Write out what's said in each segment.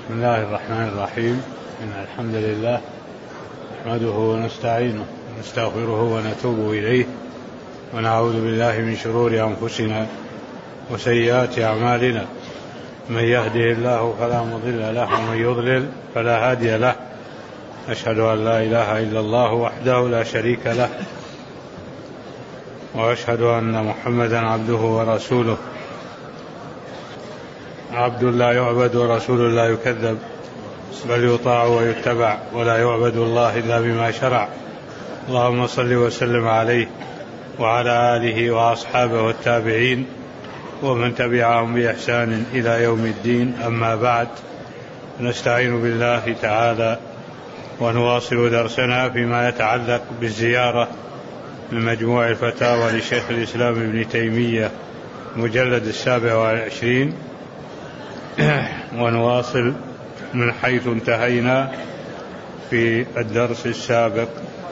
بسم الله الرحمن الرحيم. إن الحمد لله نحمده ونستعينه ونستغفره ونتوب إليه ونعوذ بالله من شرور أنفسنا وسيئات أعمالنا. من يهده الله فلا مضل له ومن يضلل فلا هادي له. أشهد أن لا إله إلا الله وحده لا شريك له وأشهد أن محمدا عبده ورسوله، عبد لا يعبد ورسول لا يكذب، بل يطاع ويتبع، ولا يعبد الله إلا بما شرع. اللهم صل وسلم عليه وعلى آله وأصحابه والتابعين ومن تبعهم بإحسان إلى يوم الدين. أما بعد، نستعين بالله تعالى ونواصل درسنا فيما يتعلق بالزيارة من مجموع الفتاوى لشيخ الإسلام ابن تيمية مجلد 27، ونواصل من حيث انتهينا في الدرس السابق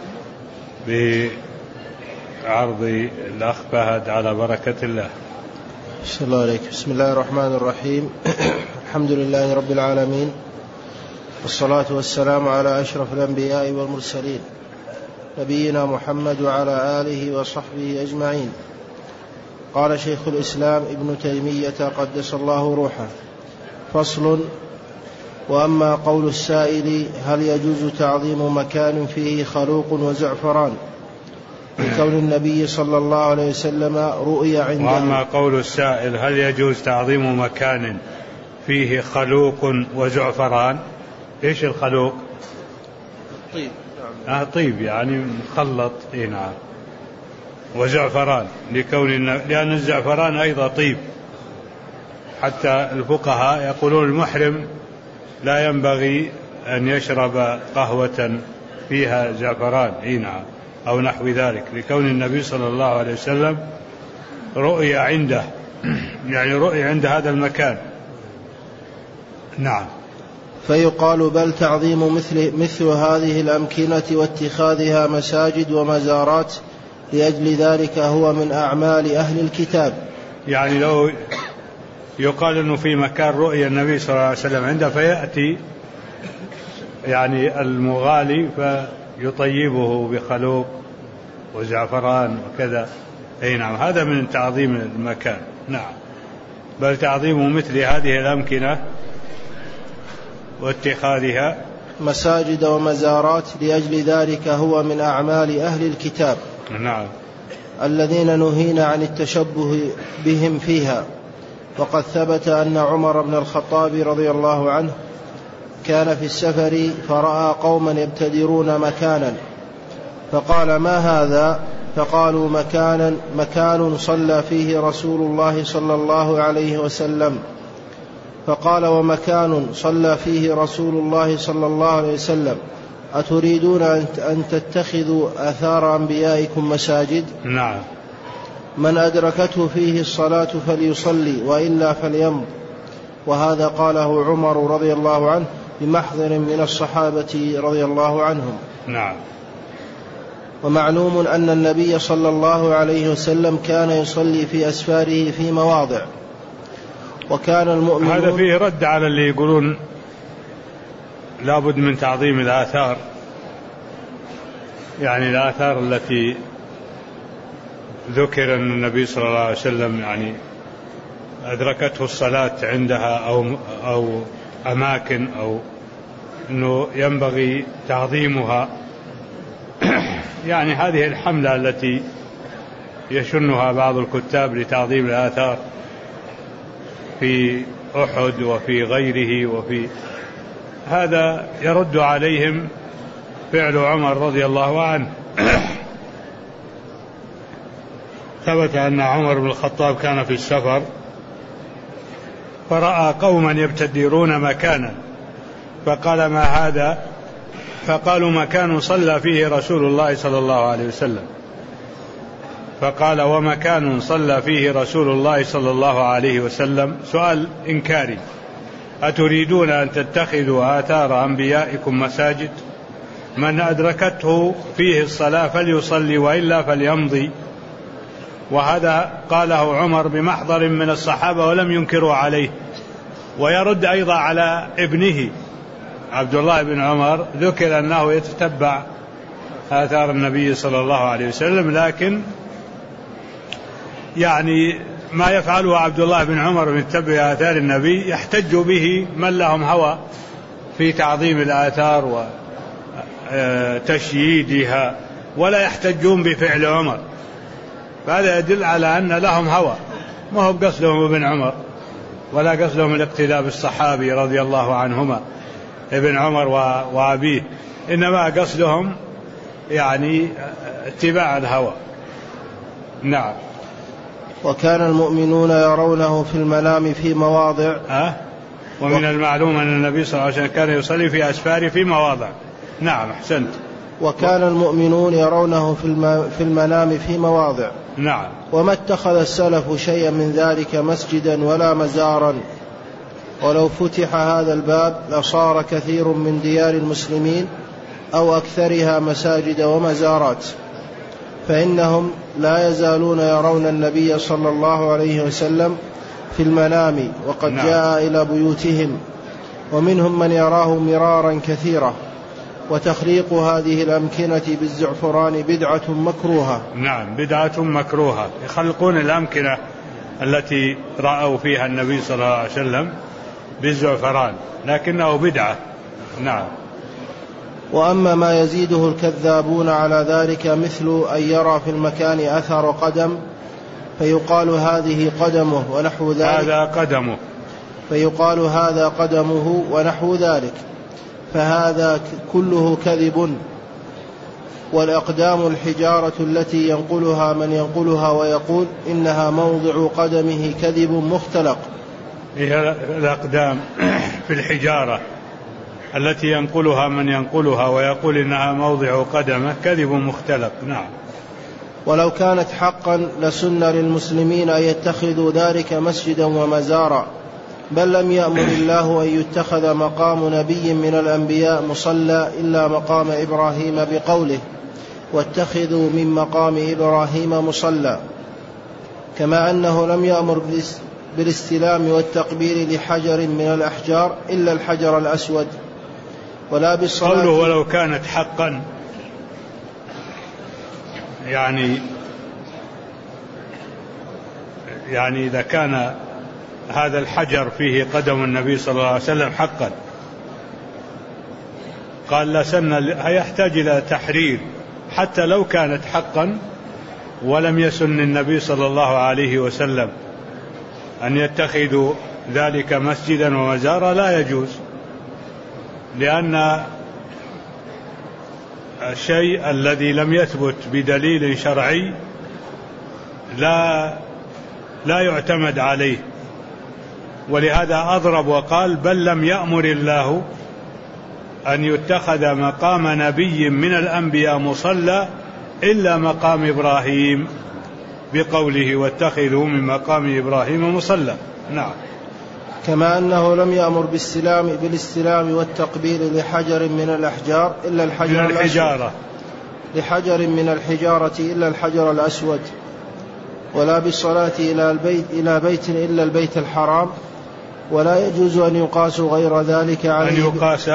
بعرض الأخ فهد على بركة الله. بسم الله عليك. بسم الله الرحمن الرحيم. الحمد لله رب العالمين، والصلاة والسلام على أشرف الأنبياء والمرسلين، نبينا محمد وعلى آله وصحبه أجمعين. قال شيخ الإسلام ابن تيمية قدس الله روحه: فصل: وأما قول السائل هل يجوز تعظيم مكان فيه خلوق وزعفران لكون النبي صلى الله عليه وسلم رؤي عنده. وأما قول السائل هل يجوز تعظيم مكان فيه خلوق وزعفران، إيش الخلوق؟ طيب. طيب يعني مخلط. نعم. وزعفران لأن الزعفران أيضا طيب، حتى الفقهاء يقولون المحرم لا ينبغي أن يشرب قهوة فيها زعفران، نعم، أو نحو ذلك، لكون النبي صلى الله عليه وسلم رؤي عنده، يعني رؤي عند هذا المكان. نعم. فيقال بل تعظيم مثل هذه الأمكنة واتخاذها مساجد ومزارات لأجل ذلك هو من أعمال أهل الكتاب. يعني لو يقال أنه في مكان رؤيا النبي صلى الله عليه وسلم عنده، فيأتي يعني المغالي فيطيبه بخلوق وزعفران وكذا، نعم، هذا من تعظيم المكان. نعم. بل تعظيم مثل هذه الأمكنة واتخاذها مساجد ومزارات لأجل ذلك هو من أعمال أهل الكتاب. نعم. الذين نهينا عن التشبه بهم فيها. وقد ثبت أن عمر بن الخطاب رضي الله عنه كان في السفر فرأى قوما يبتدرون مكانا، فقال: ما هذا؟ فقالوا: مكان صلى فيه رسول الله صلى الله عليه وسلم. فقال: ومكان صلى فيه رسول الله صلى الله عليه وسلم أتريدون أن تتخذوا آثار أنبيائكم مساجد؟ نعم. من أدركته فيه الصلاة فليصلي وإلا فليمض. وهذا قاله عمر رضي الله عنه بمحضر من الصحابة رضي الله عنهم. نعم. ومعلوم أن النبي صلى الله عليه وسلم كان يصلي في أسفاره في مواضع، وكان المؤمنون. هذا فيه رد على اللي يقولون لابد من تعظيم الآثار، يعني الآثار التي ذكر أن النبي صلى الله عليه وسلم يعني أدركته الصلاة عندها أو أماكن، أو أنه ينبغي تعظيمها. يعني هذه الحملة التي يشنها بعض الكتاب لتعظيم الآثار في أحد وفي غيره، هذا يرد عليهم فعل عمر رضي الله عنه. ثبت أن عمر بن الخطاب كان في السفر فرأى قوما يبتدرون مكانا، فقال: ما هذا؟ فقالوا: مكان صلى فيه رسول الله صلى الله عليه وسلم. فقال: ومكان صلى فيه رسول الله صلى الله عليه وسلم. سؤال إنكاري: أتريدون أن تتخذوا آثار أنبيائكم مساجد؟ من أدركته فيه الصلاة فليصلي وإلا فليمضي. وهذا قاله عمر بمحضر من الصحابة ولم ينكروا عليه، ويرد أيضا على ابنه عبد الله بن عمر، ذكر أنه يتتبع آثار النبي صلى الله عليه وسلم، لكن يعني ما يفعله عبد الله بن عمر من تتبع آثار النبي يحتج به من لهم هوى في تعظيم الآثار وتشييدها، ولا يحتجون بفعل عمر، فهذا يدل على أن لهم هوى، ما هو قصدهم ابن عمر ولا قصدهم الاقتداء بالصحابي رضي الله عنهما ابن عمر وأبيه، إنما قصدهم يعني اتباع الهوى. نعم. وكان المؤمنون يرونه في المنام في مواضع. ومن المعلوم أن النبي صلى الله عليه وسلم كان يصلي في أسفاره في مواضع. نعم أحسنت. وكان المؤمنون يرونه في المنام في مواضع. نعم. وما اتخذ السلف شيئا من ذلك مسجدا ولا مزارا، ولو فتح هذا الباب لصار كثير من ديار المسلمين أو أكثرها مساجد ومزارات، فإنهم لا يزالون يرون النبي صلى الله عليه وسلم في المنام وقد جاء إلى بيوتهم، ومنهم من يراه مرارا كثيرا. وتخليق هذه الأمكنة بالزعفران بدعة مكروهة. نعم، بدعة مكروهة، يخلقون الأمكنة التي رأوا فيها النبي صلى الله عليه وسلم بالزعفران، لكنه بدعة. نعم. وأما ما يزيده الكذابون على ذلك مثل أن يرى في المكان أثر قدم فيقال هذه قدمه ونحو ذلك، هذا قدمه، فيقال هذا قدمه ونحو ذلك، فهذا كله كذب. والأقدام الحجارة التي ينقلها من ينقلها ويقول إنها موضع قدمه كذب مختلق. هي الأقدام في الحجارة التي ينقلها من ينقلها ويقول إنها موضع قدمه كذب مختلق. نعم. ولو كانت حقا لسن للمسلمين أن يتخذوا ذلك مسجدا ومزارا، بل لم يأمر الله أن يتخذ مقام نبي من الأنبياء مصلى إلا مقام إبراهيم بقوله واتخذوا من مقام إبراهيم مصلى، كما أنه لم يأمر بالاستلام والتقبيل لحجر من الأحجار إلا الحجر الأسود، ولا بالصلاة. قوله ولو كانت حقا يعني إذا كان هذا الحجر فيه قدم النبي صلى الله عليه وسلم حقا، قال لسن، يحتاج إلى تحرير حتى لو كانت حقا ولم يسن النبي صلى الله عليه وسلم أن يتخذوا ذلك مسجدا ومزارا، لا يجوز، لأن الشيء الذي لم يثبت بدليل شرعي لا يعتمد عليه، ولهذا أضرب وقال بل لم يأمر الله أن يتخذ مقام نبي من الأنبياء مصلى إلا مقام إبراهيم بقوله واتخذوا من مقام إبراهيم مصلى. نعم. كما أنه لم يأمر بالاستلام والتقبيل لحجر من الأحجار إلا الحجر الأسود، لحجر من الحجارة إلا الحجر الأسود، ولا بالصلاة إلى بيت إلا البيت الحرام، ولا يجوز أن يقاس غير ذلك عليه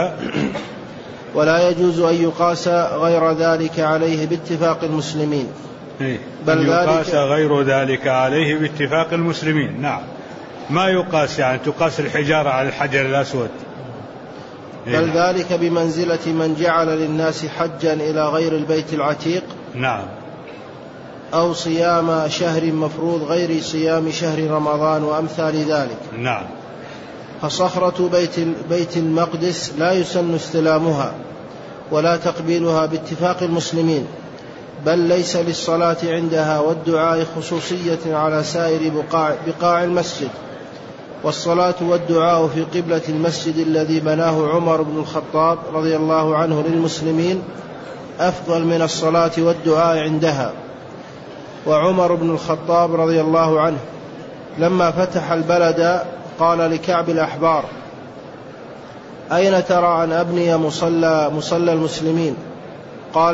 ولا يجوز أن يقاس غير ذلك عليه باتفاق المسلمين، بل يقاس غير ذلك عليه باتفاق المسلمين. نعم. ما يقاس يعني تقاس الحجارة على الحجر الأسود، بل ذلك بمنزلة من جعل للناس حجا إلى غير البيت العتيق. نعم. أو صيام شهر مفروض غير صيام شهر رمضان وأمثال ذلك. نعم. فصخرة بيت المقدس لا يسن استلامها ولا تقبيلها باتفاق المسلمين، بل ليس للصلاة عندها والدعاء خصوصية على سائر بقاع المسجد، والصلاة والدعاء في قبلة المسجد الذي بناه عمر بن الخطاب رضي الله عنه للمسلمين أفضل من الصلاة والدعاء عندها. وعمر بن الخطاب رضي الله عنه لما فتح البلد قال لكعب الأحبار أين ترى أن أبني مصلى المسلمين؟ قال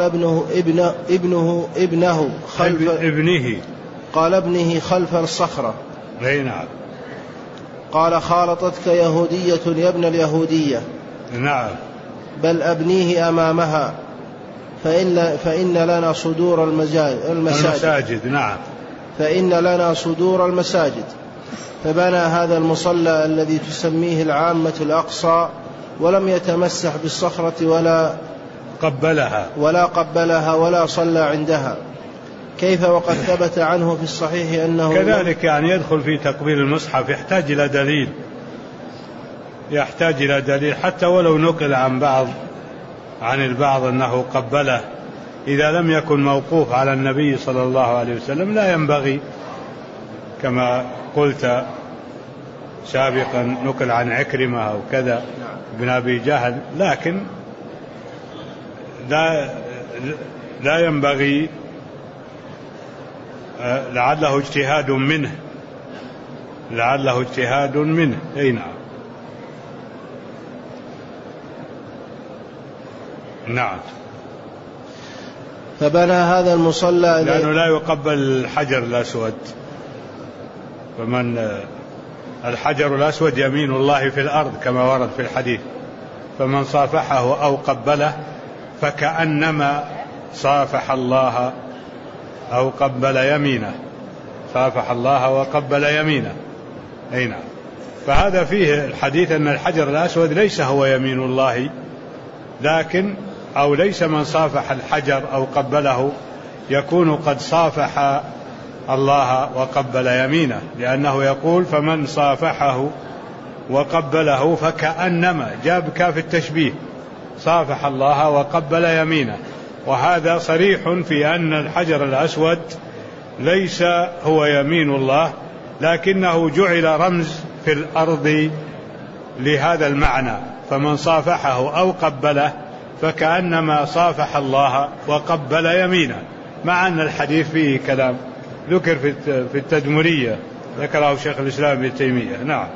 ابنه خلف ابنه قال ابنه خلف الصخرة. نعم. قال خالطتك يهودية يا ابن اليهودية. نعم. بل أبنيه أمامها فإن لنا صدور المساجد. نعم. فإن لنا صدور المساجد. فبنى هذا المصلى الذي تسميه العامة الأقصى، ولم يتمسح بالصخرة ولا قبلها ولا صلى عندها. كيف وقد ثبت عنه في الصحيح أنه كذلك يعني يدخل في تقبيل المصحف يحتاج إلى دليل حتى ولو نقل عن البعض أنه قبله، إذا لم يكن موقوف على النبي صلى الله عليه وسلم لا ينبغي، كما قلت سابقا نقل عن عكرمة أو كذا بن أبي جهل، لكن لا ينبغي، لعله اجتهاد منه. أي نعم. فبنى هذا المصلى لأنه لا يقبل الحجر الأسود، فمن الحجر الأسود يمين الله في الأرض كما ورد في الحديث، فمن صافحه أو قبله فكأنما صافح الله أو قبل يمينه، صافح الله وقبل يمينه. أي نعم. فهذا فيه الحديث أن الحجر الأسود ليس هو يمين الله، لكن أو ليس من صافح الحجر أو قبله يكون قد صافح الله وقبل يمينه، لأنه يقول فمن صافحه وقبله فكأنما، جاب كاف التشبيه، صافح الله وقبل يمينه. وهذا صريح في أن الحجر الأسود ليس هو يمين الله، لكنه جعل رمز في الأرض لهذا المعنى، فمن صافحه أو قبله فكأنما صافح الله وقبل يمينه، مع أن الحديث فيه كلام ذكر في التدمرية ذكره شيخ الإسلام ابن تيمية. نعم.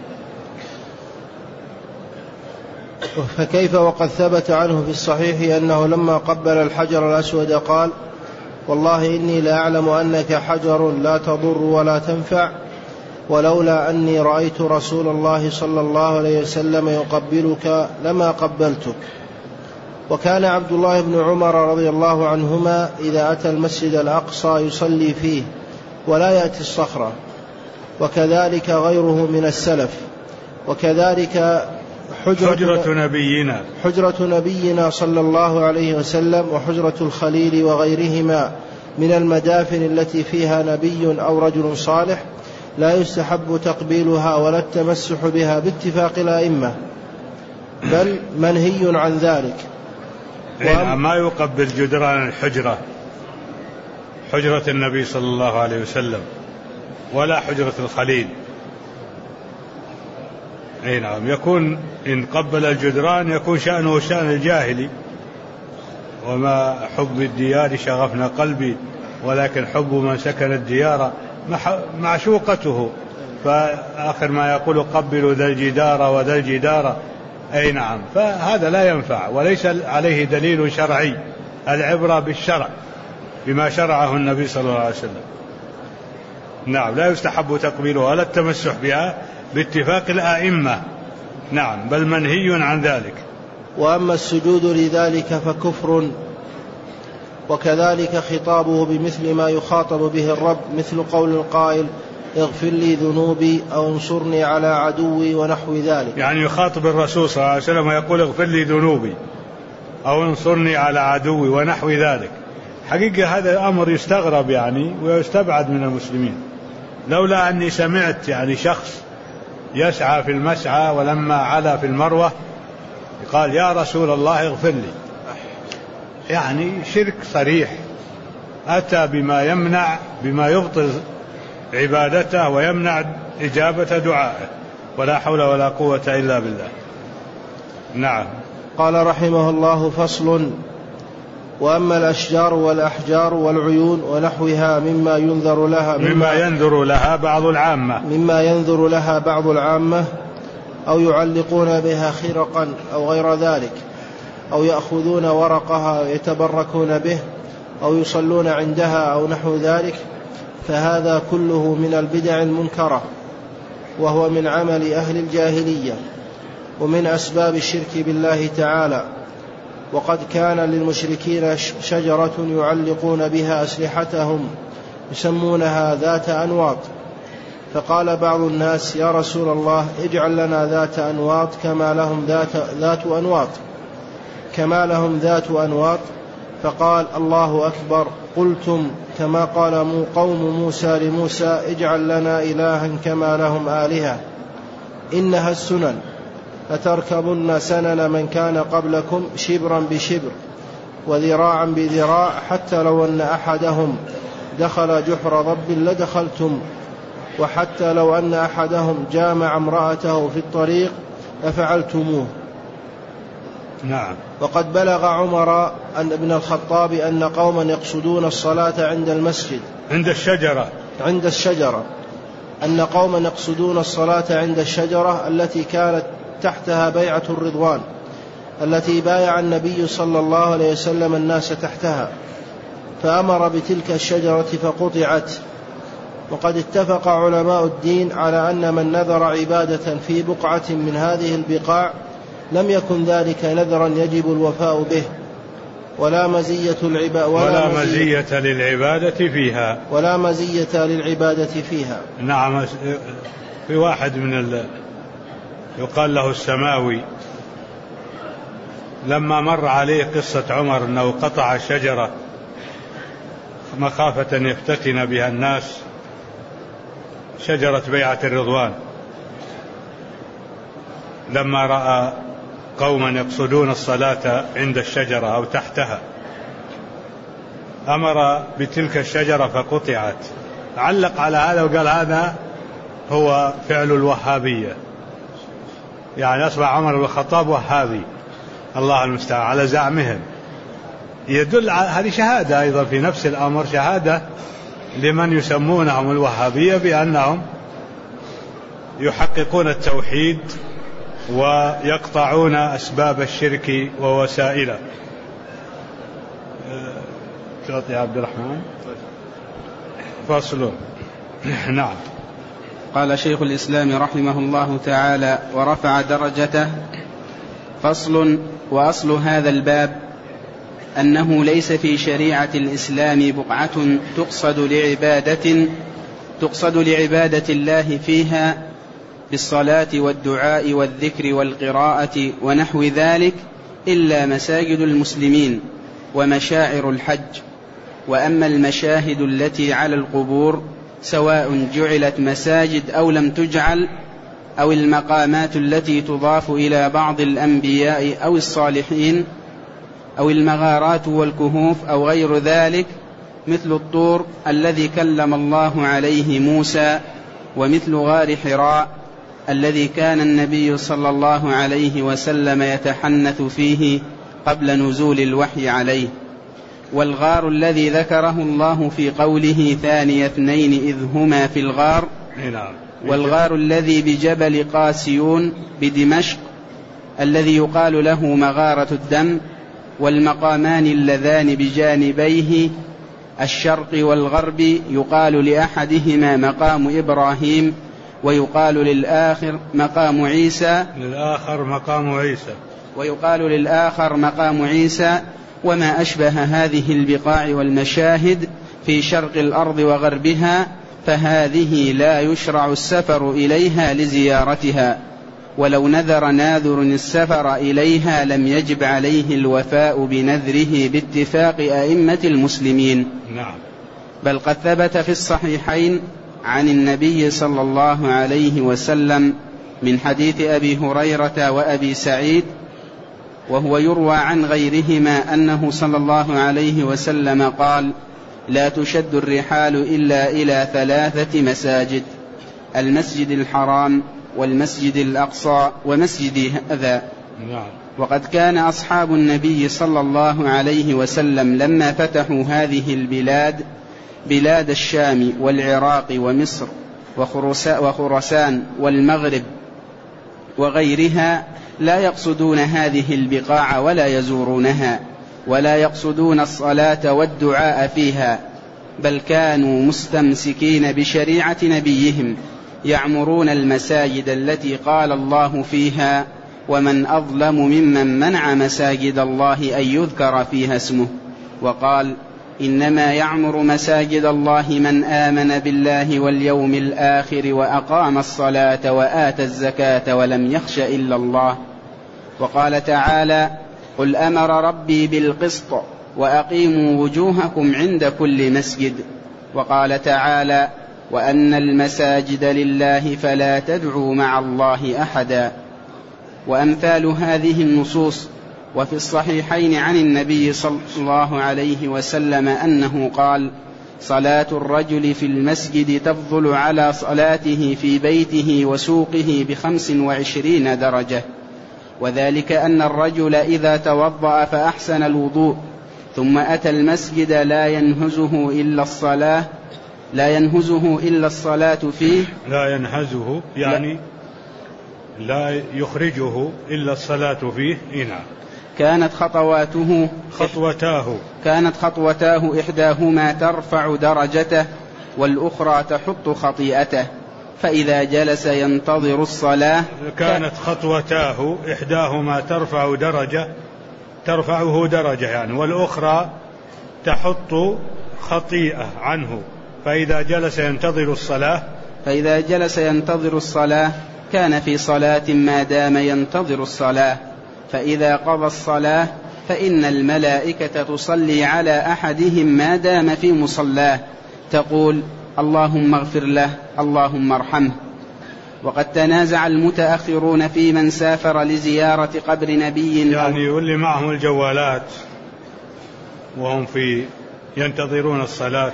فكيف وقد ثبت عنه في الصحيح أنه لما قبل الحجر الأسود قال والله إني لأعلم أنك حجر لا تضر ولا تنفع، ولولا أني رأيت رسول الله صلى الله عليه وسلم يقبلك لما قبلتك. وكان عبد الله بن عمر رضي الله عنهما إذا أتى المسجد الأقصى يصلي فيه ولا يأتي الصخرة، وكذلك غيره من السلف، وكذلك حجرة نبينا صلى الله عليه وسلم وحجرة الخليل وغيرهما من المدافن التي فيها نبي أو رجل صالح لا يستحب تقبيلها ولا التمسح بها باتفاق الأئمة، بل منهي عن ذلك. ما يقبل جدران حجرة النبي صلى الله عليه وسلم ولا حجرة الخليل. أي نعم. يكون إن قبل الجدران يكون شأنه شأن الجاهلي، وما حب الديار شغفنا قلبي ولكن حب من سكن الديار معشوقته، فآخر ما يقول قبلوا ذا الجدار وذا الجدار. أي نعم. فهذا لا ينفع وليس عليه دليل شرعي، العبرة بالشرع بما شرعه النبي صلى الله عليه وسلم. نعم. لا يستحب تقبيلها ولا التمسح بها باتفاق الآئمة. نعم. بل منهي عن ذلك. وأما السجود لذلك فكفر، وكذلك خطابه بمثل ما يخاطب به الرب، مثل قول القائل اغفر لي ذنوبي أو انصرني على عدوي ونحو ذلك. يعني يخاطب الرسول صلى الله عليه وسلم ويقول اغفر لي ذنوبي أو انصرني على عدوي ونحو ذلك. حقيقة هذا أمر يستغرب يعني ويستبعد من المسلمين، لولا أني سمعت يعني شخص يسعى في المسعى ولما علا في المروة قال يا رسول الله اغفر لي، يعني شرك صريح، أتى بما يبطل عبادته ويمنع إجابة دعائه، ولا حول ولا قوة إلا بالله. نعم. قال رحمه الله الله: وأما الأشجار والأحجار والعيون ونحوها مما ينذر لها بعض العامة أو يعلقون بها خرقا أو غير ذلك، أو يأخذون ورقها ويتبركون به، أو يصلون عندها أو نحو ذلك، فهذا كله من البدع المنكرة. وهو من عمل أهل الجاهلية ومن أسباب الشرك بالله تعالى. وقد كان للمشركين شجرة يعلقون بها أسلحتهم يسمونها ذات أنواط، فقال بعض الناس: يا رسول الله اجعل لنا ذات أنواط كما لهم ذات أنواط. فقال: الله أكبر، قلتم كما قال قوم موسى لموسى: اجعل لنا إلها كما لهم آلهة. إنها السنن، لتركبن سنن من كان قبلكم شبرا بشبر وذراعا بذراع، حتى لو أن أحدهم دخل جحر ضب لدخلتم، وحتى لو أن أحدهم جامع امرأته في الطريق لفعلتموه. نعم. وقد بلغ عمر بن الخطاب أن قوما يقصدون الصلاة عند المسجد عند الشجرة أن قوما يقصدون الصلاة عند الشجرة التي كانت تحتها بيعة الرضوان، التي بايع النبي صلى الله عليه وسلم الناس تحتها، فأمر بتلك الشجرة فقطعت. وقد اتفق علماء الدين على أن من نذر عبادة في بقعة من هذه البقاع لم يكن ذلك نذرا يجب الوفاء به، ولا مزية للعبادة فيها. نعم. في واحد من يقال له السماوي، لما مر عليه قصة عمر أنه قطع شجرة مخافة أن يفتتن بها الناس، شجرة بيعة الرضوان، لما رأى قوما يقصدون الصلاة عند الشجرة أو تحتها أمر بتلك الشجرة فقطعت. علق على هذا وقال: هذا هو فعل الوهابية، يعني أصبح عمر بن الخطاب وهابي، الله المستعان، على زعمهم. يدل على هذه شهادة أيضا في نفس الأمر، شهادة لمن يسمونهم الوهابية بأنهم يحققون التوحيد ويقطعون أسباب الشرك ووسائله. تعطي عبد الرحمن فصل. نعم. قال شيخ الإسلام رحمه الله تعالى ورفع درجته: فصل. وأصل هذا الباب أنه ليس في شريعة الإسلام بقعة تقصد لعبادة الله فيها بالصلاة والدعاء والذكر والقراءة ونحو ذلك إلا مساجد المسلمين ومشاعر الحج. وأما المشاهد التي على القبور سواء جعلت مساجد أو لم تجعل، أو المقامات التي تضاف إلى بعض الأنبياء أو الصالحين، أو المغارات والكهوف أو غير ذلك، مثل الطور الذي كلم الله عليه موسى، ومثل غار حراء الذي كان النبي صلى الله عليه وسلم يتحنث فيه قبل نزول الوحي عليه. والغار الذي ذكره الله في قوله: ثاني اثنين إذ هما في الغار. والغار الذي بجبل قاسيون بدمشق الذي يقال له مغارة الدم. والمقامان اللذان بجانبيه الشرق والغرب يقال لأحدهما مقام إبراهيم، ويقال للآخر مقام عيسى. وما أشبه هذه البقاع والمشاهد في شرق الأرض وغربها فهذه لا يشرع السفر إليها لزيارتها، ولو نذر ناذر السفر إليها لم يجب عليه الوفاء بنذره باتفاق أئمة المسلمين. نعم. بل قد ثبت في الصحيحين عن النبي صلى الله عليه وسلم من حديث أبي هريرة وأبي سعيد، وهو يروى عن غيرهما، أنه صلى الله عليه وسلم قال: لا تشد الرحال إلا إلى 3 مساجد: المسجد الحرام والمسجد الأقصى ومسجد هذا. وقد كان أصحاب النبي صلى الله عليه وسلم لما فتحوا هذه البلاد، بلاد الشام والعراق ومصر وخراسان والمغرب وغيرها، لا يقصدون هذه البقاع ولا يزورونها، ولا يقصدون الصلاة والدعاء فيها، بل كانوا مستمسكين بشريعة نبيهم يعمرون المساجد التي قال الله فيها: ومن أظلم ممن منع مساجد الله أن يذكر فيها اسمه. وقال: إنما يعمر مساجد الله من آمن بالله واليوم الآخر وأقام الصلاة وآتى الزكاة ولم يخش إلا الله. وقال تعالى: قل أمر ربي بالقسط وأقيموا وجوهكم عند كل مسجد. وقال تعالى: وأن المساجد لله فلا تدعوا مع الله أحدا. وأمثال هذه النصوص. وفي الصحيحين عن النبي صلى الله عليه وسلم أنه قال: صلاة الرجل في المسجد تفضل على صلاته في بيته وسوقه 25 درجة. وذلك أن الرجل إذا توضأ فأحسن الوضوء ثم أتى المسجد لا ينهزه إلا الصلاة فيه، لا ينهزه يعني لا يخرجه إلا الصلاة فيه. نعم. كانت خطوتاه إحداهما ترفع درجته والأخرى تحط خطيئته، فإذا جلس ينتظر الصلاة. كانت خطوتاه إحداهما ترفعه درجة يعني، والأخرى تحط خطيئة عنه. فإذا جلس ينتظر الصلاة كان في صلاة ما دام ينتظر الصلاة. فإذا قضى الصلاة فإن الملائكة تصلي على أحدهم ما دام في مصلاه، تقول: اللهم اغفر له، اللهم ارحمه. وقد تنازع المتأخرون في من سافر لزيارة قبر نبي، يعني واللي معهم الجوالات وهم ينتظرون الصلاة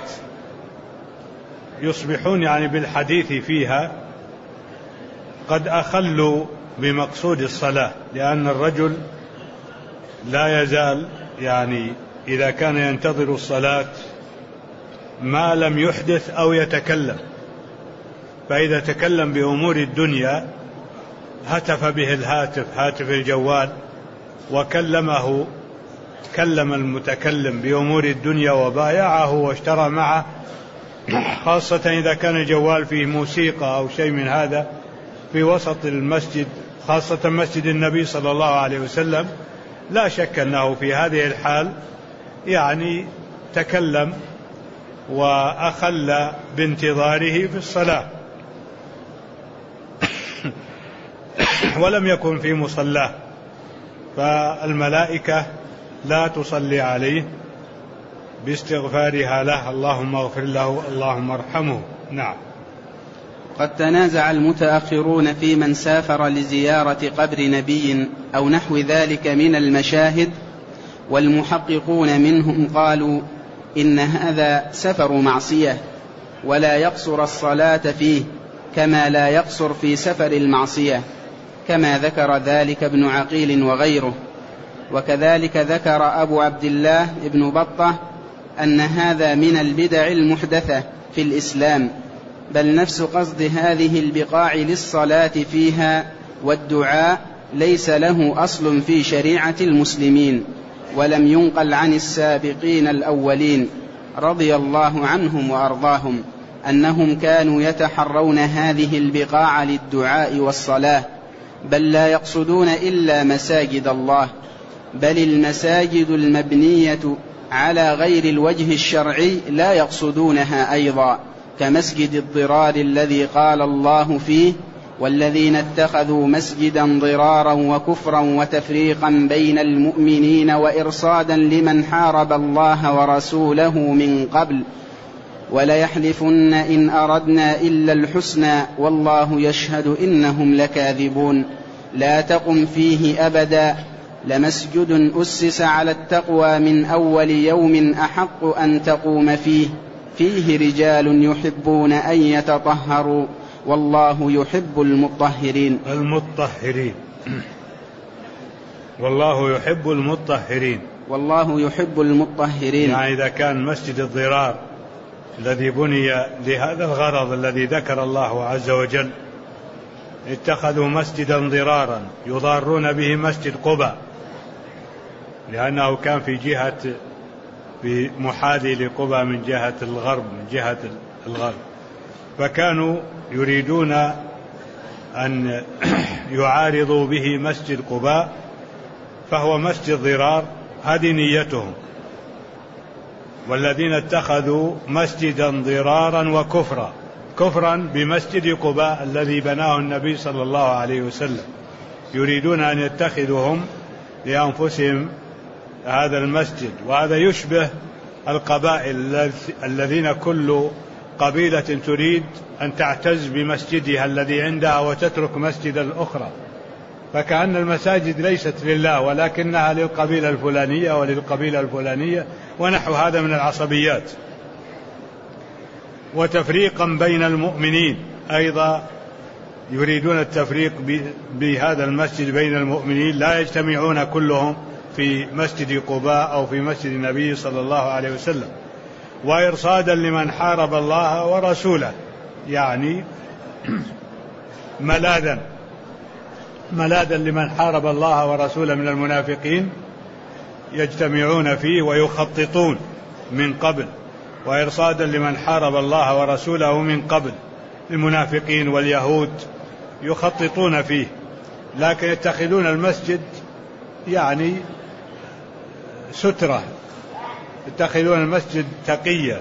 يصبحون يعني بالحديث فيها قد أخلوا بمقصود الصلاة، لأن الرجل لا يزال يعني إذا كان ينتظر الصلاة ما لم يحدث أو يتكلم، فإذا تكلم بأمور الدنيا هتف به هاتف الجوال كلم المتكلم بأمور الدنيا وبايعه واشترى معه، خاصة إذا كان الجوال فيه موسيقى أو شيء من هذا في وسط المسجد، خاصة مسجد النبي صلى الله عليه وسلم. لا شك أنه في هذه الحال يعني تكلم وأخل بانتظاره في الصلاة ولم يكن في مصلاه، فالملائكة لا تصلي عليه باستغفارها له: اللهم اغفر له، اللهم ارحمه. نعم. قد تنازع المتأخرون في من سافر لزيارة قبر نبي أو نحو ذلك من المشاهد، والمحققون منهم قالوا إن هذا سفر معصية ولا يقصر الصلاة فيه، كما لا يقصر في سفر المعصية، كما ذكر ذلك ابن عقيل وغيره. وكذلك ذكر أبو عبد الله ابن بطة أن هذا من البدع المحدثة في الإسلام، بل نفس قصد هذه البقاع للصلاة فيها والدعاء ليس له أصل في شريعة المسلمين، ولم ينقل عن السابقين الأولين رضي الله عنهم وأرضاهم أنهم كانوا يتحرون هذه البقاع للدعاء والصلاة، بل لا يقصدون إلا مساجد الله، بل المساجد المبنية على غير الوجه الشرعي لا يقصدونها أيضا، كمسجد الضرار الذي قال الله فيه: والذين اتخذوا مسجدا ضرارا وكفرا وتفريقا بين المؤمنين وإرصادا لمن حارب الله ورسوله من قبل وليحلفن إن أردنا إلا الحسنى والله يشهد إنهم لكاذبون. لا تقم فيه أبدا، لمسجد أسس على التقوى من أول يوم أحق أن تقوم فيه، فيه رجال يحبون أن يتطهروا والله يحب المطهرين. والله يحب المطهرين. يعني إذا كان مسجد الضرار الذي بني لهذا الغرض الذي ذكر الله عز وجل، اتخذوا مسجدا ضرارا يضارون به مسجد قباء، لأنه كان في محاذي لقباء من جهة الغرب، فكانوا يريدون أن يعارضوا به مسجد قباء، فهو مسجد ضرار، هذه نيتهم. والذين اتخذوا مسجدا ضرارا وكفرا، كفرا بمسجد قباء الذي بناه النبي صلى الله عليه وسلم، يريدون أن يتخذوا هم لأنفسهم هذا المسجد. وهذا يشبه القبائل الذين كل قبيلة تريد أن تعتز بمسجدها الذي عندها وتترك مسجد الأخرى، فكأن المساجد ليست لله ولكنها للقبيلة الفلانية وللقبيلة الفلانية ونحو هذا من العصبيات. وتفريقا بين المؤمنين، أيضا يريدون التفريق بهذا المسجد بين المؤمنين، لا يجتمعون كلهم في مسجد قباء أو في مسجد النبي صلى الله عليه وسلم. وإرصادا لمن حارب الله ورسوله، يعني ملاذا لمن حارب الله ورسوله من المنافقين، يجتمعون فيه ويخططون من قبل. وإرصادا لمن حارب الله ورسوله من قبل، المنافقين واليهود يخططون فيه، لكن يتخذون المسجد يعني سترة، يتخذون المسجد تقية.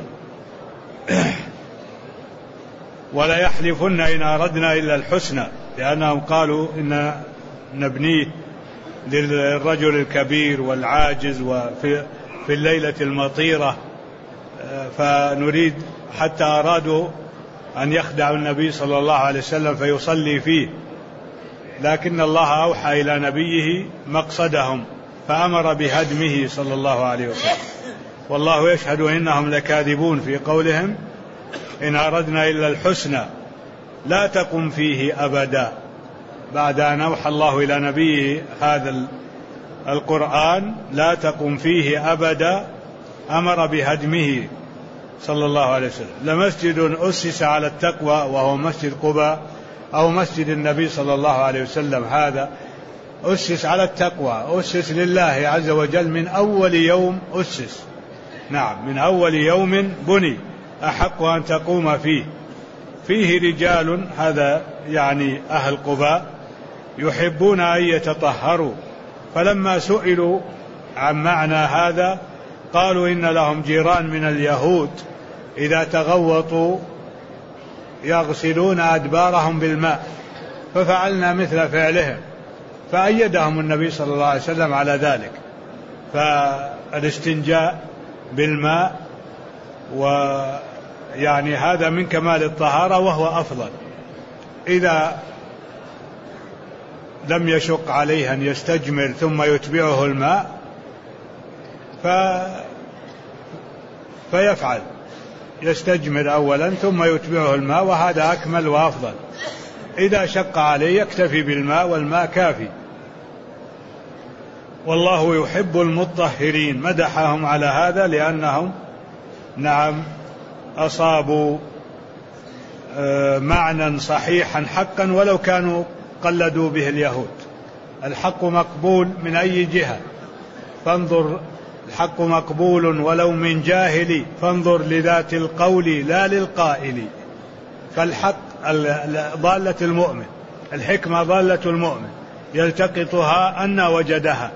ولا يحلفن إن أردنا إلا الحسنى، لأنهم قالوا إن نبنيه للرجل الكبير والعاجز وفي الليلة المطيرة، فنريد، حتى أرادوا أن يخدعوا النبي صلى الله عليه وسلم فيصلي فيه، لكن الله أوحى إلى نبيه مقصدهم فأمر بهدمه صلى الله عليه وسلم. والله يشهد إنهم لكاذبون في قولهم إن أردنا إلا الحسنى لا تقم فيه أبدا، بعد أن أوحى الله إلى نبيه هذا القرآن لا تقم فيه أبدا، أمر بهدمه صلى الله عليه وسلم. لمسجد أسس على التقوى وهو مسجد قباء أو مسجد النبي صلى الله عليه وسلم، هذا أسس على التقوى، أسس لله عز وجل من أول يوم أسس، نعم من أول يوم بني، أحق أن تقوم فيه رجال، هذا يعني أهل قباء، يحبون أن يتطهروا، فلما سئلوا عن معنى هذا قالوا إن لهم جيران من اليهود إذا تغوطوا يغسلون أدبارهم بالماء، ففعلنا مثل فعلهم، فأيدهم النبي صلى الله عليه وسلم على ذلك. فالاستنجاء بالماء ويعني هذا من كمال الطهارة وهو أفضل. إذا لم يشق عليه أن يستجمر ثم يتبعه الماء فيفعل، يستجمر أولا ثم يتبعه الماء، وهذا أكمل وأفضل. إذا شق عليه يكتفي بالماء، والماء كافي. والله يحب المطهرين، مدحهم على هذا لأنهم نعم أصابوا معنى صحيحا حقا ولو كانوا قلدوا به اليهود. الحق مقبول من أي جهة، فانظر، الحق مقبول ولو من جاهل، فانظر لذات القول لا للقائل. فالحق ضالة المؤمن، الحكمة ضالة المؤمن، يلتقطها أن وجدها.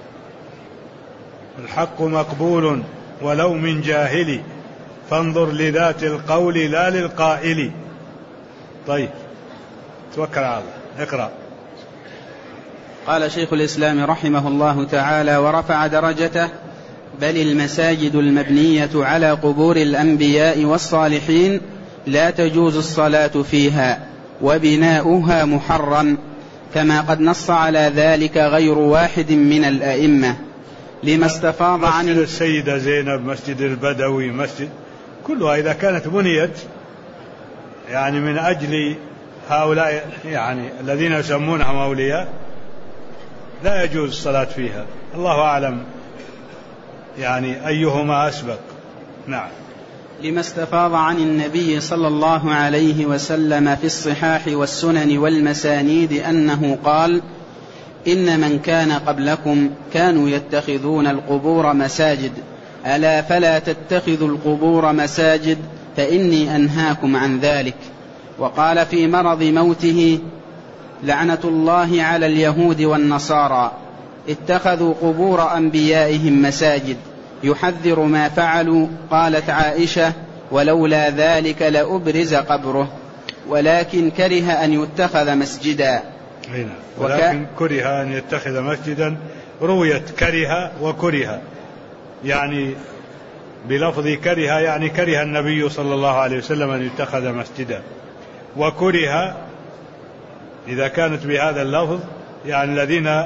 الحق مقبول ولو من جاهل، فانظر لذات القول لا للقائل. طيب توكل على الله، اقرأ. قال شيخ الإسلام رحمه الله تعالى: ورفع درجته: بل المساجد المبنية على قبور الأنبياء والصالحين لا تجوز الصلاة فيها، وبناؤها محرم، كما قد نص على ذلك غير واحد من الأئمة، لما استفاض عن مسجد السيدة زينب، مسجد البدوي، مسجد كلها إذا كانت بنيت يعني من أجل هؤلاء يعني الذين يسمونهم أولياء لا يجوز الصلاة فيها. الله أعلم يعني أيهما أسبق. نعم. لما استفاض عن النبي صلى الله عليه وسلم في الصحاح والسنن والمسانيد أنه قال: إن من كان قبلكم كانوا يتخذون القبور مساجد، ألا فلا تتخذوا القبور مساجد، فإني أنهاكم عن ذلك. وقال في مرض موته: لعنة الله على اليهود والنصارى، اتخذوا قبور أنبيائهم مساجد، يحذر ما فعلوا. قالت عائشة: ولولا ذلك لأبرز قبره، ولكن كره أن يتخذ مسجدا. ولكن كره أن يتخذ مسجدا، رويت كره وكره، يعني بلفظ كره يعني كره النبي صلى الله عليه وسلم أن يتخذ مسجدا، وكره إذا كانت بهذا اللفظ يعني الذين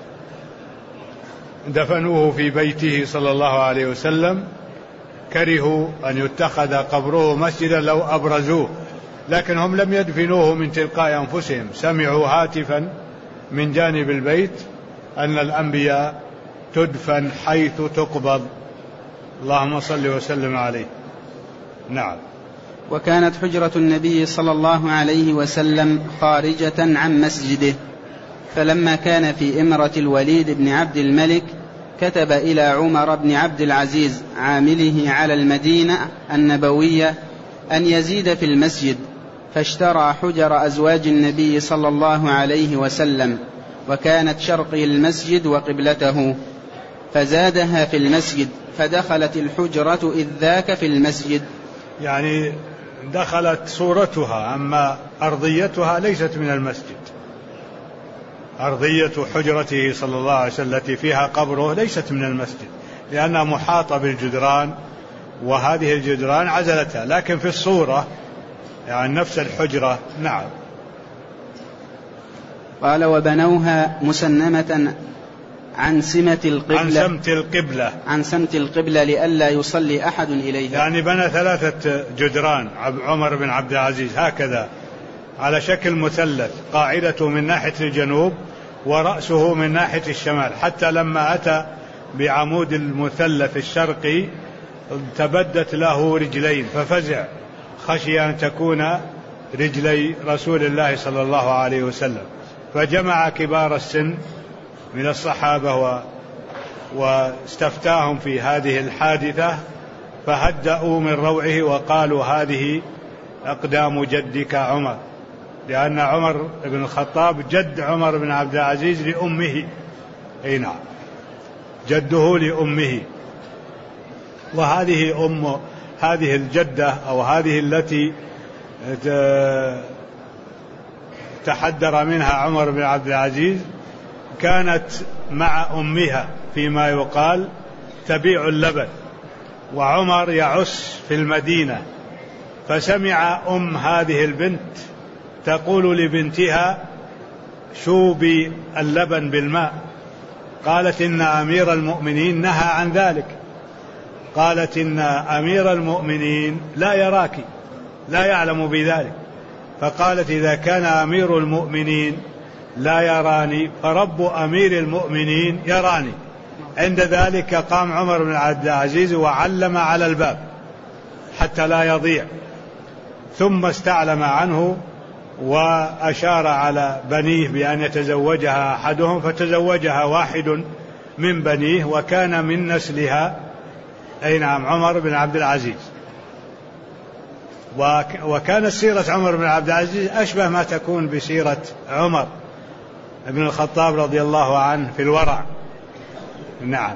دفنوه في بيته صلى الله عليه وسلم كرهوا أن يتخذ قبره مسجدا لو أبرزوه، لكن هم لم يدفنوه من تلقاء أنفسهم، سمعوا هاتفا من جانب البيت أن الأنبياء تدفن حيث تقبض. اللهم صل وسلم عليه. نعم. وكانت حجرة النبي صلى الله عليه وسلم خارجة عن مسجده، فلما كان في إمرة الوليد بن عبد الملك كتب إلى عمر بن عبد العزيز عامله على المدينة النبوية أن يزيد في المسجد، فاشترى حجر أزواج النبي صلى الله عليه وسلم، وكانت شرقه المسجد وقبلته، فزادها في المسجد، فدخلت الحجرة إذ ذاك في المسجد، يعني دخلت صورتها، أما أرضيتها ليست من المسجد. أرضية حجرته صلى الله عليه وسلم التي فيها قبره ليست من المسجد، لأنها محاطة بالجدران، وهذه الجدران عزلتها، لكن في الصورة يعني نفس الحجرة. نعم. قال: وبنوها مسنمة عن سمة القبلة، عن سمت القبلة لئلا يصلي أحد إليها. يعني بنى 3 جدران عمر بن عبد العزيز هكذا على شكل مثلث، قاعدته من ناحية الجنوب ورأسه من ناحية الشمال، حتى لما أتى بعمود المثلث الشرقي تبدت له رجلين، ففزع، خشي أن تكون رجلي رسول الله صلى الله عليه وسلم، فجمع كبار السن من الصحابة واستفتاهم في هذه الحادثة، فهدأوا من روعه وقالوا: هذه أقدام جدك عمر، لأن عمر بن الخطاب جد عمر بن عبد العزيز لأمه، أي نعم، جده لأمه. وهذه هذه الجدة أو هذه التي تحدر منها عمر بن عبد العزيز كانت مع أمها فيما يقال تبيع اللبن، وعمر يعس في المدينة، فسمع هذه البنت تقول لبنتها: شوبي اللبن بالماء. قالت: إن أمير المؤمنين نهى عن ذلك. قالت: إن أمير المؤمنين لا يراك، لا يعلم بذلك. فقالت: إذا كان أمير المؤمنين لا يراني فرب أمير المؤمنين يراني. عند ذلك قام عمر بن عبد العزيز وعلم على الباب حتى لا يضيع، ثم استعلم عنه وأشار على بنيه بأن يتزوجها أحدهم، فتزوجها واحد من بنيه وكان من نسلها، أي نعم، عمر بن عبد العزيز. وكانت سيرة عمر بن عبد العزيز أشبه ما تكون بسيرة عمر بن الخطاب رضي الله عنه في الورع. نعم.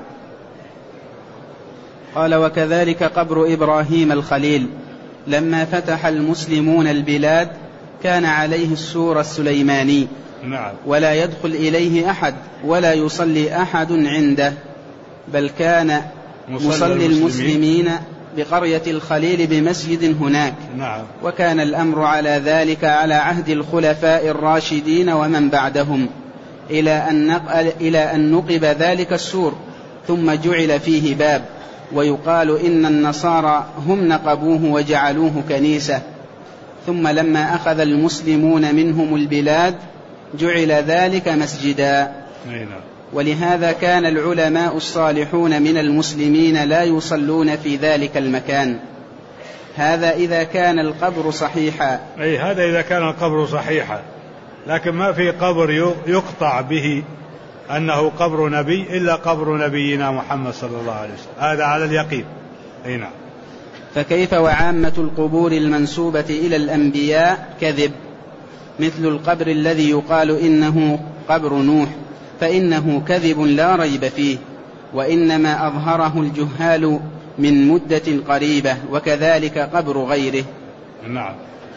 قال: وكذلك قبر إبراهيم الخليل لما فتح المسلمون البلاد كان عليه السور السليماني. نعم. ولا يدخل إليه أحد ولا يصلي أحد عنده، بل كان مصلي المسلمين بقرية الخليل بمسجد هناك. نعم. وكان الأمر على ذلك على عهد الخلفاء الراشدين ومن بعدهم، إلى أن نقب ذلك السور، ثم جعل فيه باب، ويقال إن النصارى هم نقبوه وجعلوه كنيسة. ثم لما أخذ المسلمون منهم البلاد جعل ذلك مسجدا. ولهذا كان العلماء الصالحون من المسلمين لا يصلون في ذلك المكان. هذا إذا كان القبر صحيحا. أي هذا إذا كان القبر صحيحا، لكن ما في قبر يقطع به أنه قبر نبي إلا قبر نبينا محمد صلى الله عليه وسلم، هذا على اليقين. أي نعم. فكيف وعامة القبور المنسوبة إلى الأنبياء كذب، مثل القبر الذي يقال إنه قبر نوح، فإنه كذب لا ريب فيه، وإنما أظهره الجهال من مدة قريبة، وكذلك قبر غيره. نعم.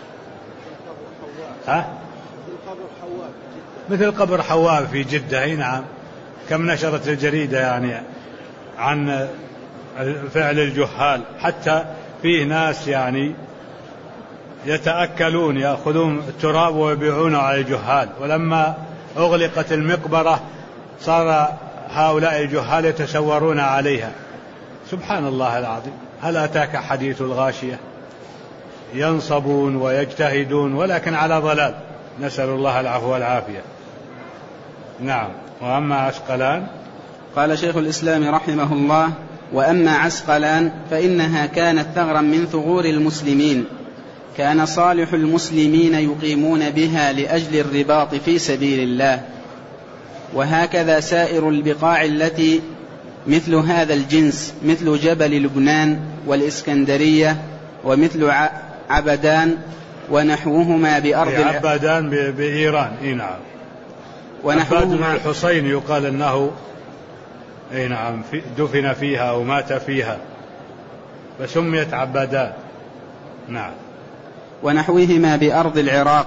مثل قبر حواء في جدة. نعم. كم نشرت الجريدة يعني عن فعل الجهال، حتى فيه ناس يعني يتأكلون يأخذون التراب ويبيعونه على الجهال، ولما أغلقت المقبرة صار هؤلاء الجهال يتسورون عليها. سبحان الله العظيم. هل أتاك حديث الغاشية؟ ينصبون ويجتهدون ولكن على ضلال، نسأل الله العفو والعافية. نعم. وأما عسقلان، قال شيخ الإسلام رحمه الله: وأما عسقلان فإنها كانت ثغرا من ثغور المسلمين، كان صالح المسلمين يقيمون بها لأجل الرباط في سبيل الله. وهكذا سائر البقاع التي مثل هذا الجنس، مثل جبل لبنان والإسكندرية، ومثل عبدان ونحوهما بأرض عبدان بإيران. نعم. عباد بن الحصين يقال أنه نعم دفن فيها أو مات فيها فسميت عبدان. نعم. ونحوهما بأرض العراق،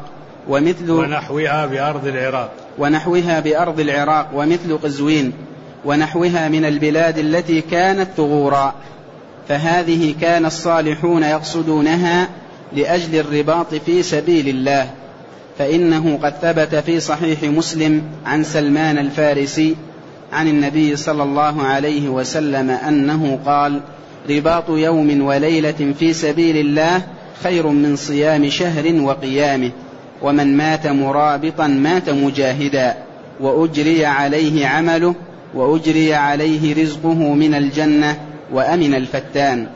ونحوها بأرض العراق ومثل قزوين ونحوها من البلاد التي كانت ثغورا، فهذه كان الصالحون يقصدونها لأجل الرباط في سبيل الله. فإنه قد ثبت في صحيح مسلم عن سلمان الفارسي عن النبي صلى الله عليه وسلم أنه قال: رباط يوم وليلة في سبيل الله خير من صيام شهر وقيامه، ومن مات مرابطا مات مجاهدا، وأجري عليه عمله وأجري عليه رزقه من الجنة وأمن الفتان.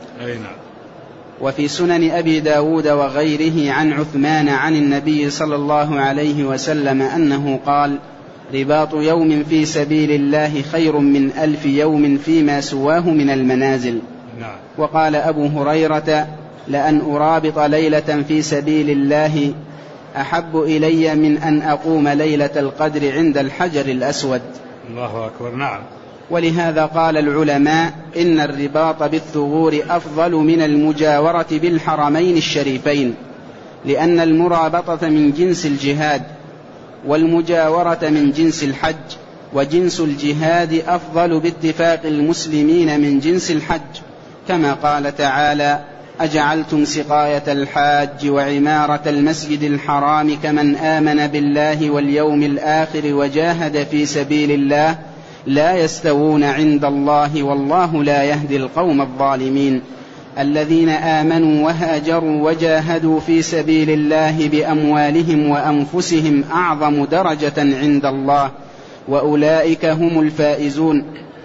وفي سنن أبي داود وغيره عن عثمان عن النبي صلى الله عليه وسلم أنه قال: رباط يوم في سبيل الله خير من 1000 يوم فيما سواه من المنازل. وقال أبو هريرة: لأن أرابط ليلة في سبيل الله أحب إلي من أن أقوم ليلة القدر عند الحجر الأسود. الله أكبر. نعم. ولهذا قال العلماء إن الرباط بالثغور أفضل من المجاورة بالحرمين الشريفين، لأن المرابطة من جنس الجهاد، والمجاورة من جنس الحج، وجنس الجهاد أفضل باتفاق المسلمين من جنس الحج، كما قال تعالى: أجعلتم سقاية الحاج وعمارة المسجد الحرام كمن آمن بالله واليوم الآخر وجاهد في سبيل الله لا يستوون عند الله والله لا يهدي القوم الظالمين. الذين آمنوا وهاجروا وجاهدوا في سبيل الله بأموالهم وأنفسهم أعظم درجة عند الله، وأولئك هم الفائزون.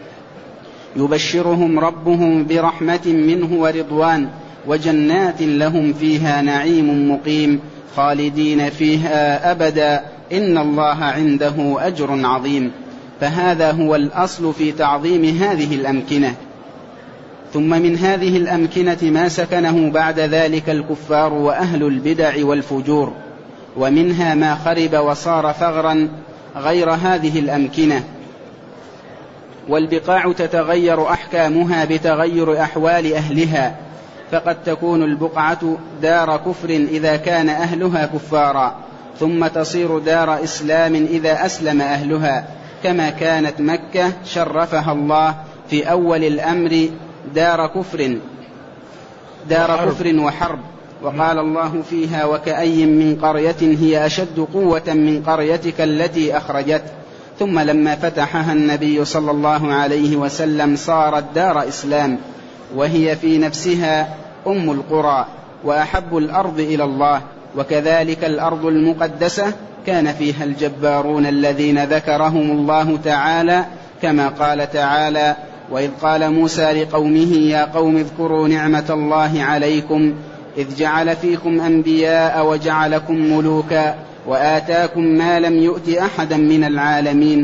يبشرهم ربهم برحمة منه ورضوان وجنات لهم فيها نعيم مقيم خالدين فيها أبدا إن الله عنده أجر عظيم. فهذا هو الأصل في تعظيم هذه الأمكنة. ثم من هذه الأمكنة ما سكنه بعد ذلك الكفار وأهل البدع والفجور، ومنها ما خرب وصار ثغرا غير هذه الأمكنة. والبقاع تتغير أحكامها بتغير أحوال أهلها، فقد تكون البقعة دار كفر إذا كان أهلها كفارا، ثم تصير دار إسلام إذا أسلم أهلها، كما كانت مكة شرفها الله في أول الأمر دار كفر وحرب. وقال الله فيها: وكأي من قرية هي أشد قوة من قريتك التي أخرجت. ثم لما فتحها النبي صلى الله عليه وسلم صارت دار إسلام، وهي في نفسها أم القرى وأحب الأرض إلى الله. وكذلك الأرض المقدسة كان فيها الجبارون الذين ذكرهم الله تعالى، كما قال تعالى: وإذ قال موسى لقومه يا قوم اذكروا نعمة الله عليكم إذ جعل فيكم أنبياء وجعلكم ملوكا وآتاكم ما لم يؤت أحدا من العالمين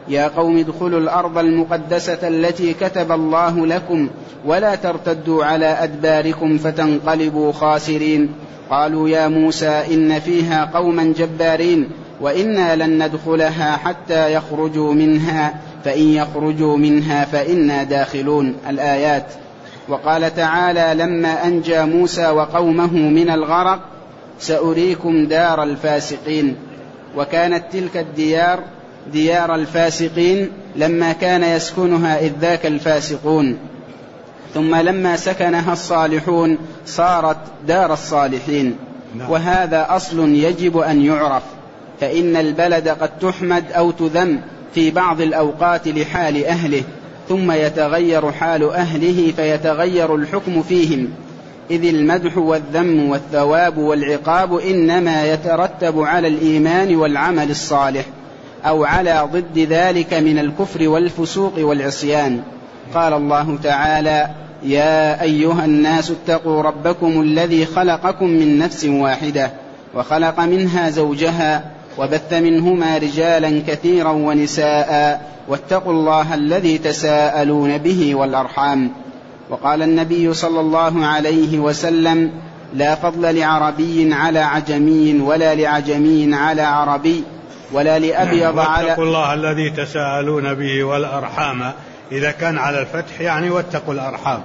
يا قوم ادخلوا الأرض المقدسة التي كتب الله لكم ولا ترتدوا على أدباركم فتنقلبوا خاسرين. قالوا يا موسى إن فيها قوما جبارين وإنا لن ندخلها حتى يخرجوا منها فإن يخرجوا منها فإنا داخلون. الآيات. وقال تعالى لما أنجى موسى وقومه من الغرق سأريكم دار الفاسقين. وكانت تلك الديار ديار الفاسقين لما كان يسكنها إذ ذاك الفاسقون، ثم لما سكنها الصالحون صارت دار الصالحين. وهذا أصل يجب أن يعرف، فإن البلد قد تحمد أو تذم في بعض الأوقات لحال أهله، ثم يتغير حال أهله فيتغير الحكم فيهم، إذ المدح والذم والثواب والعقاب إنما يترتب على الإيمان والعمل الصالح أو على ضد ذلك من الكفر والفسوق والعصيان. قال الله تعالى يا أيها الناس اتقوا ربكم الذي خلقكم من نفس واحدة وخلق منها زوجها وبث منهما رجالا كثيرا ونساء واتقوا الله الذي تساءلون به والأرحام. وقال النبي صلى الله عليه وسلم لا فضل لعربي على عجمي ولا لعجمي على عربي ولا لأبيض على واتقوا الله الذي تساءلون به والأرحام. إذا كان على الفتح يعني واتقوا الأرحام،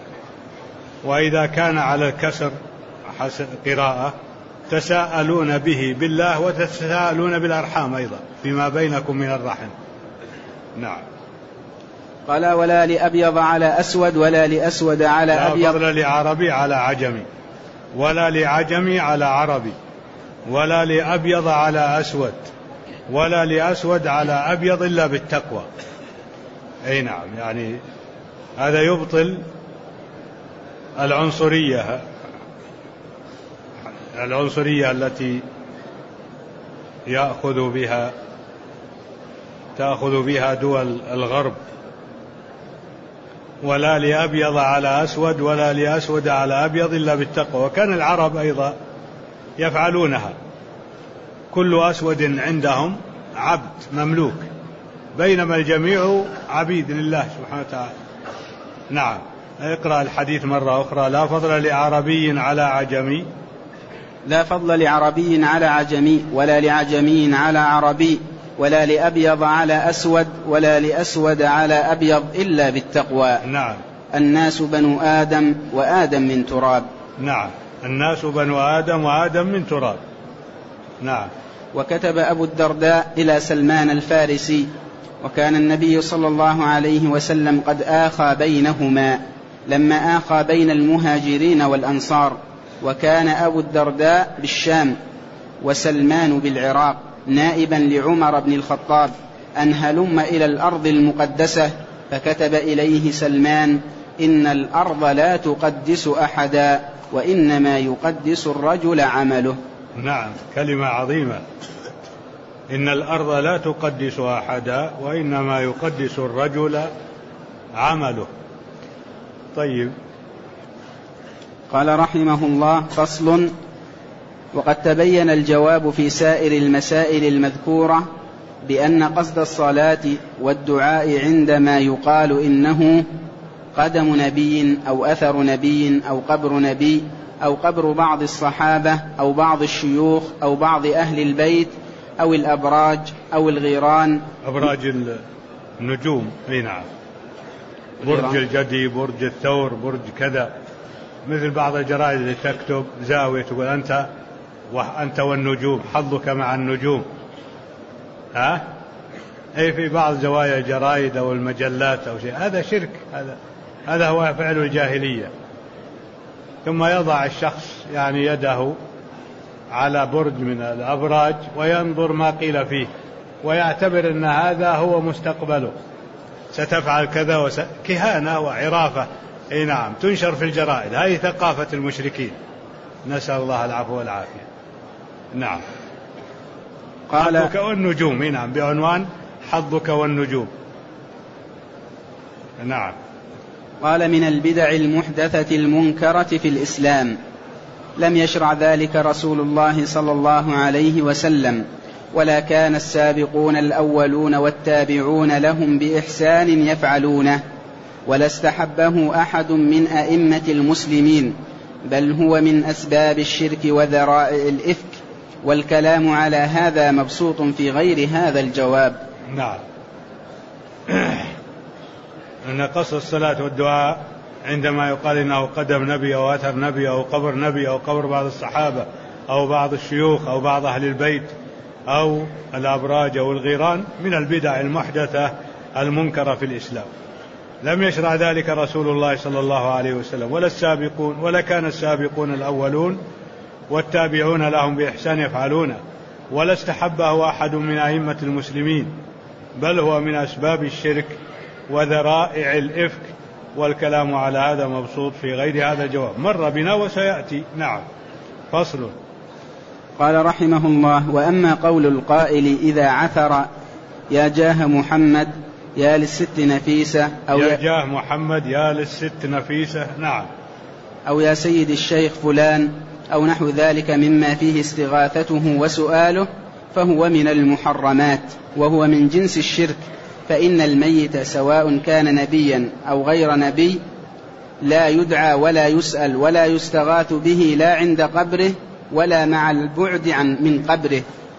وإذا كان على الكسر حسب قراءة تساءلون به بالله وتساءلون بالأرحام أيضا فيما بينكم من الرحم. نعم. قال ولا لأبيض على أسود ولا لأسود على أبيض. لا فضل لعربي على عجمي ولا لعجمي على عربي ولا لأبيض على أسود ولا لأسود على أبيض إلا بالتقوى. أي نعم، يعني هذا يبطل العنصرية التي تأخذ بها دول الغرب. ولا لأبيض على أسود ولا لأسود على أبيض إلا بالتقوى. وكان العرب أيضا يفعلونها، كل أسود عندهم عبد مملوك، بينما الجميع عبيد لله سبحانه وتعالى. نعم. اقرأ الحديث مرة أخرى. لا فضل لعربي على عجمي. لا فضل لعربي على عجمي ولا لعجمي على عربي ولا لأبيض على أسود ولا لأسود على أبيض إلا بالتقوى. نعم. الناس بنو آدم وآدم من تراب. نعم. الناس بنو آدم وآدم من تراب. نعم. وكتب أبو الدرداء إلى سلمان الفارسي، وكان النبي صلى الله عليه وسلم قد آخى بينهما لما آخى بين المهاجرين والأنصار، وكان أبو الدرداء بالشام وسلمان بالعراق نائبا لعمر بن الخطاب أن هلم إلى الأرض المقدسة، فكتب إليه سلمان إن الأرض لا تقدس أحدا وإنما يقدس الرجل عمله. نعم، كلمة عظيمة. إن الأرض لا تقدس أحدا وإنما يقدس الرجل عمله. طيب. قال رحمه الله فصل. وقد تبين الجواب في سائر المسائل المذكورة بأن قصد الصلاة والدعاء عندما يقال إنه قدم نبي أو أثر نبي أو قبر نبي أو قبر بعض الصحابة أو بعض الشيوخ أو بعض أهل البيت أو الأبراج أو الغيران. أبراج النجوم. نعم. برج الجدي، برج الثور، برج كذا، مثل بعض الجرائد اللي تكتب زاوية تقول أنت والنجوم، حظك مع النجوم. أي في بعض زوايا الجرائد أو المجلات أو شيء، هذا شرك. هذا هو فعل الجاهلية. ثم يضع الشخص يعني يده على برج من الأبراج وينظر ما قيل فيه ويعتبر أن هذا هو مستقبله، ستفعل كذا كهانة وعرافة. أي نعم، تنشر في الجرائد. هذه ثقافة المشركين، نسأل الله العفو والعافية. نعم. حظك والنجوم. نعم، بعنوان حظك والنجوم. نعم. قال من البدع المحدثة المنكرة في الإسلام، لم يشرع ذلك رسول الله صلى الله عليه وسلم، ولا كان السابقون الأولون والتابعون لهم بإحسان يفعلونه، ولا استحبه أحد من أئمة المسلمين، بل هو من أسباب الشرك وذرائع الإفك، والكلام على هذا مبسوط في غير هذا الجواب. نعم. أن قص الصلاة والدعاء عندما يقال إنه قدم نبي أو أثر نبي أو قبر نبي أو قبر بعض الصحابة أو بعض الشيوخ أو بعض أهل البيت أو الأبراج أو الغيران من البدع المحدثة المنكرة في الإسلام. لم يشرع ذلك رسول الله صلى الله عليه وسلم ولا السابقون، ولا كان السابقون الأولون والتابعون لهم بإحسان يفعلونه، ولا استحبه أحد من أئمة المسلمين، بل هو من أسباب الشرك وذرائع الإفك، والكلام على هذا مبسوط في غير هذا الجواب، مر بنا وسيأتي. نعم. فصل. قال رحمه الله: وأما قول القائل إذا عثر يا جاه محمد يا للست نفيسة، أو يا جاه محمد يا للست نفيسة، نعم، أو يا سيد الشيخ فلان أو نحو ذلك مما فيه استغاثته وسؤاله، فهو من المحرمات، وهو من جنس الشرك. فإن الميت سواء كان نبيا أو غير نبي لا يدعى ولا يسأل ولا يستغاث به، لا عند قبره ولا مع البعد من قبره،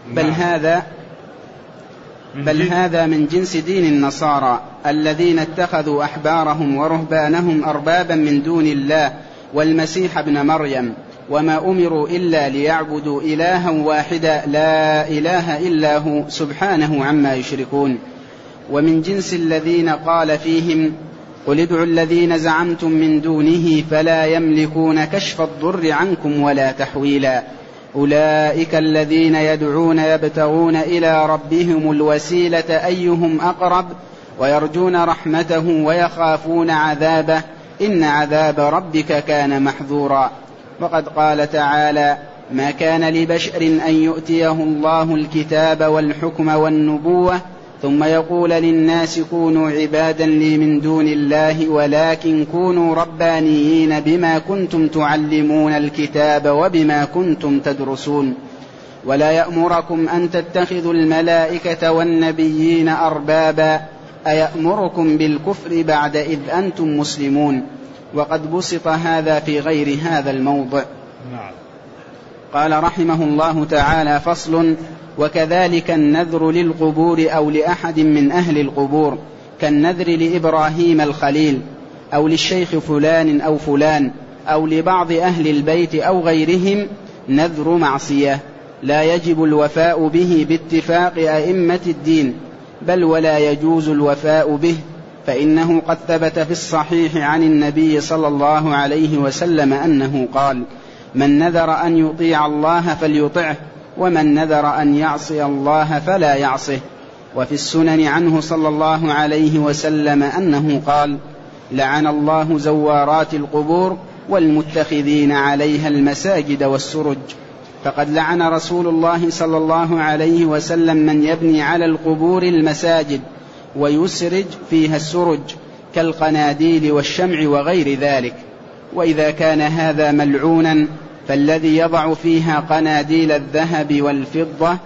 بل هذا من جنس دين النصارى الذين اتخذوا أحبارهم ورهبانهم أربابا من دون الله والمسيح ابن مريم، وما أمروا إلا ليعبدوا إلها واحدا لا إله إلا هو سبحانه عما يشركون. ومن جنس الذين قال فيهم: قل ادعوا الذين زعمتم من دونه فلا يملكون كشف الضر عنكم ولا تحويلا، أولئك الذين يدعون يبتغون إلى ربهم الوسيلة أيهم أقرب ويرجون رحمته ويخافون عذابه، إن عذاب ربك كان محذورا. وقد قال تعالى: ما كان لبشر أن يؤتيه الله الكتاب والحكم والنبوة ثم يقول للناس كونوا عبادا لي من دون الله، ولكن كونوا ربانيين بما كنتم تعلمون الكتاب وبما كنتم تدرسون. ولا يأمركم أن تتخذوا الملائكة والنبيين أربابا، أيأمركم بالكفر بعد إذ أنتم مسلمون. وقد بسط هذا في غير هذا الموضع. قال رحمه الله تعالى: فصل. وكذلك النذر للقبور أو لأحد من أهل القبور، كالنذر لإبراهيم الخليل أو للشيخ فلان أو فلان أو لبعض أهل البيت أو غيرهم، نذر معصية لا يجب الوفاء به باتفاق أئمة الدين، بل ولا يجوز الوفاء به، فإنه قد ثبت في الصحيح عن النبي صلى الله عليه وسلم أنه قال: من نذر أن يطيع الله فليطعه، ومن نذر أن يعصي الله فلا يعصه. وفي السنن عنه صلى الله عليه وسلم أنه قال: لعن الله زوارات القبور والمتخذين عليها المساجد والسرج. فقد لعن رسول الله صلى الله عليه وسلم من يبني على القبور المساجد ويسرج فيها السرج كالقناديل والشمع وغير ذلك. وإذا كان هذا ملعونا، فالذي يضع فيها قناديل الذهب والفضة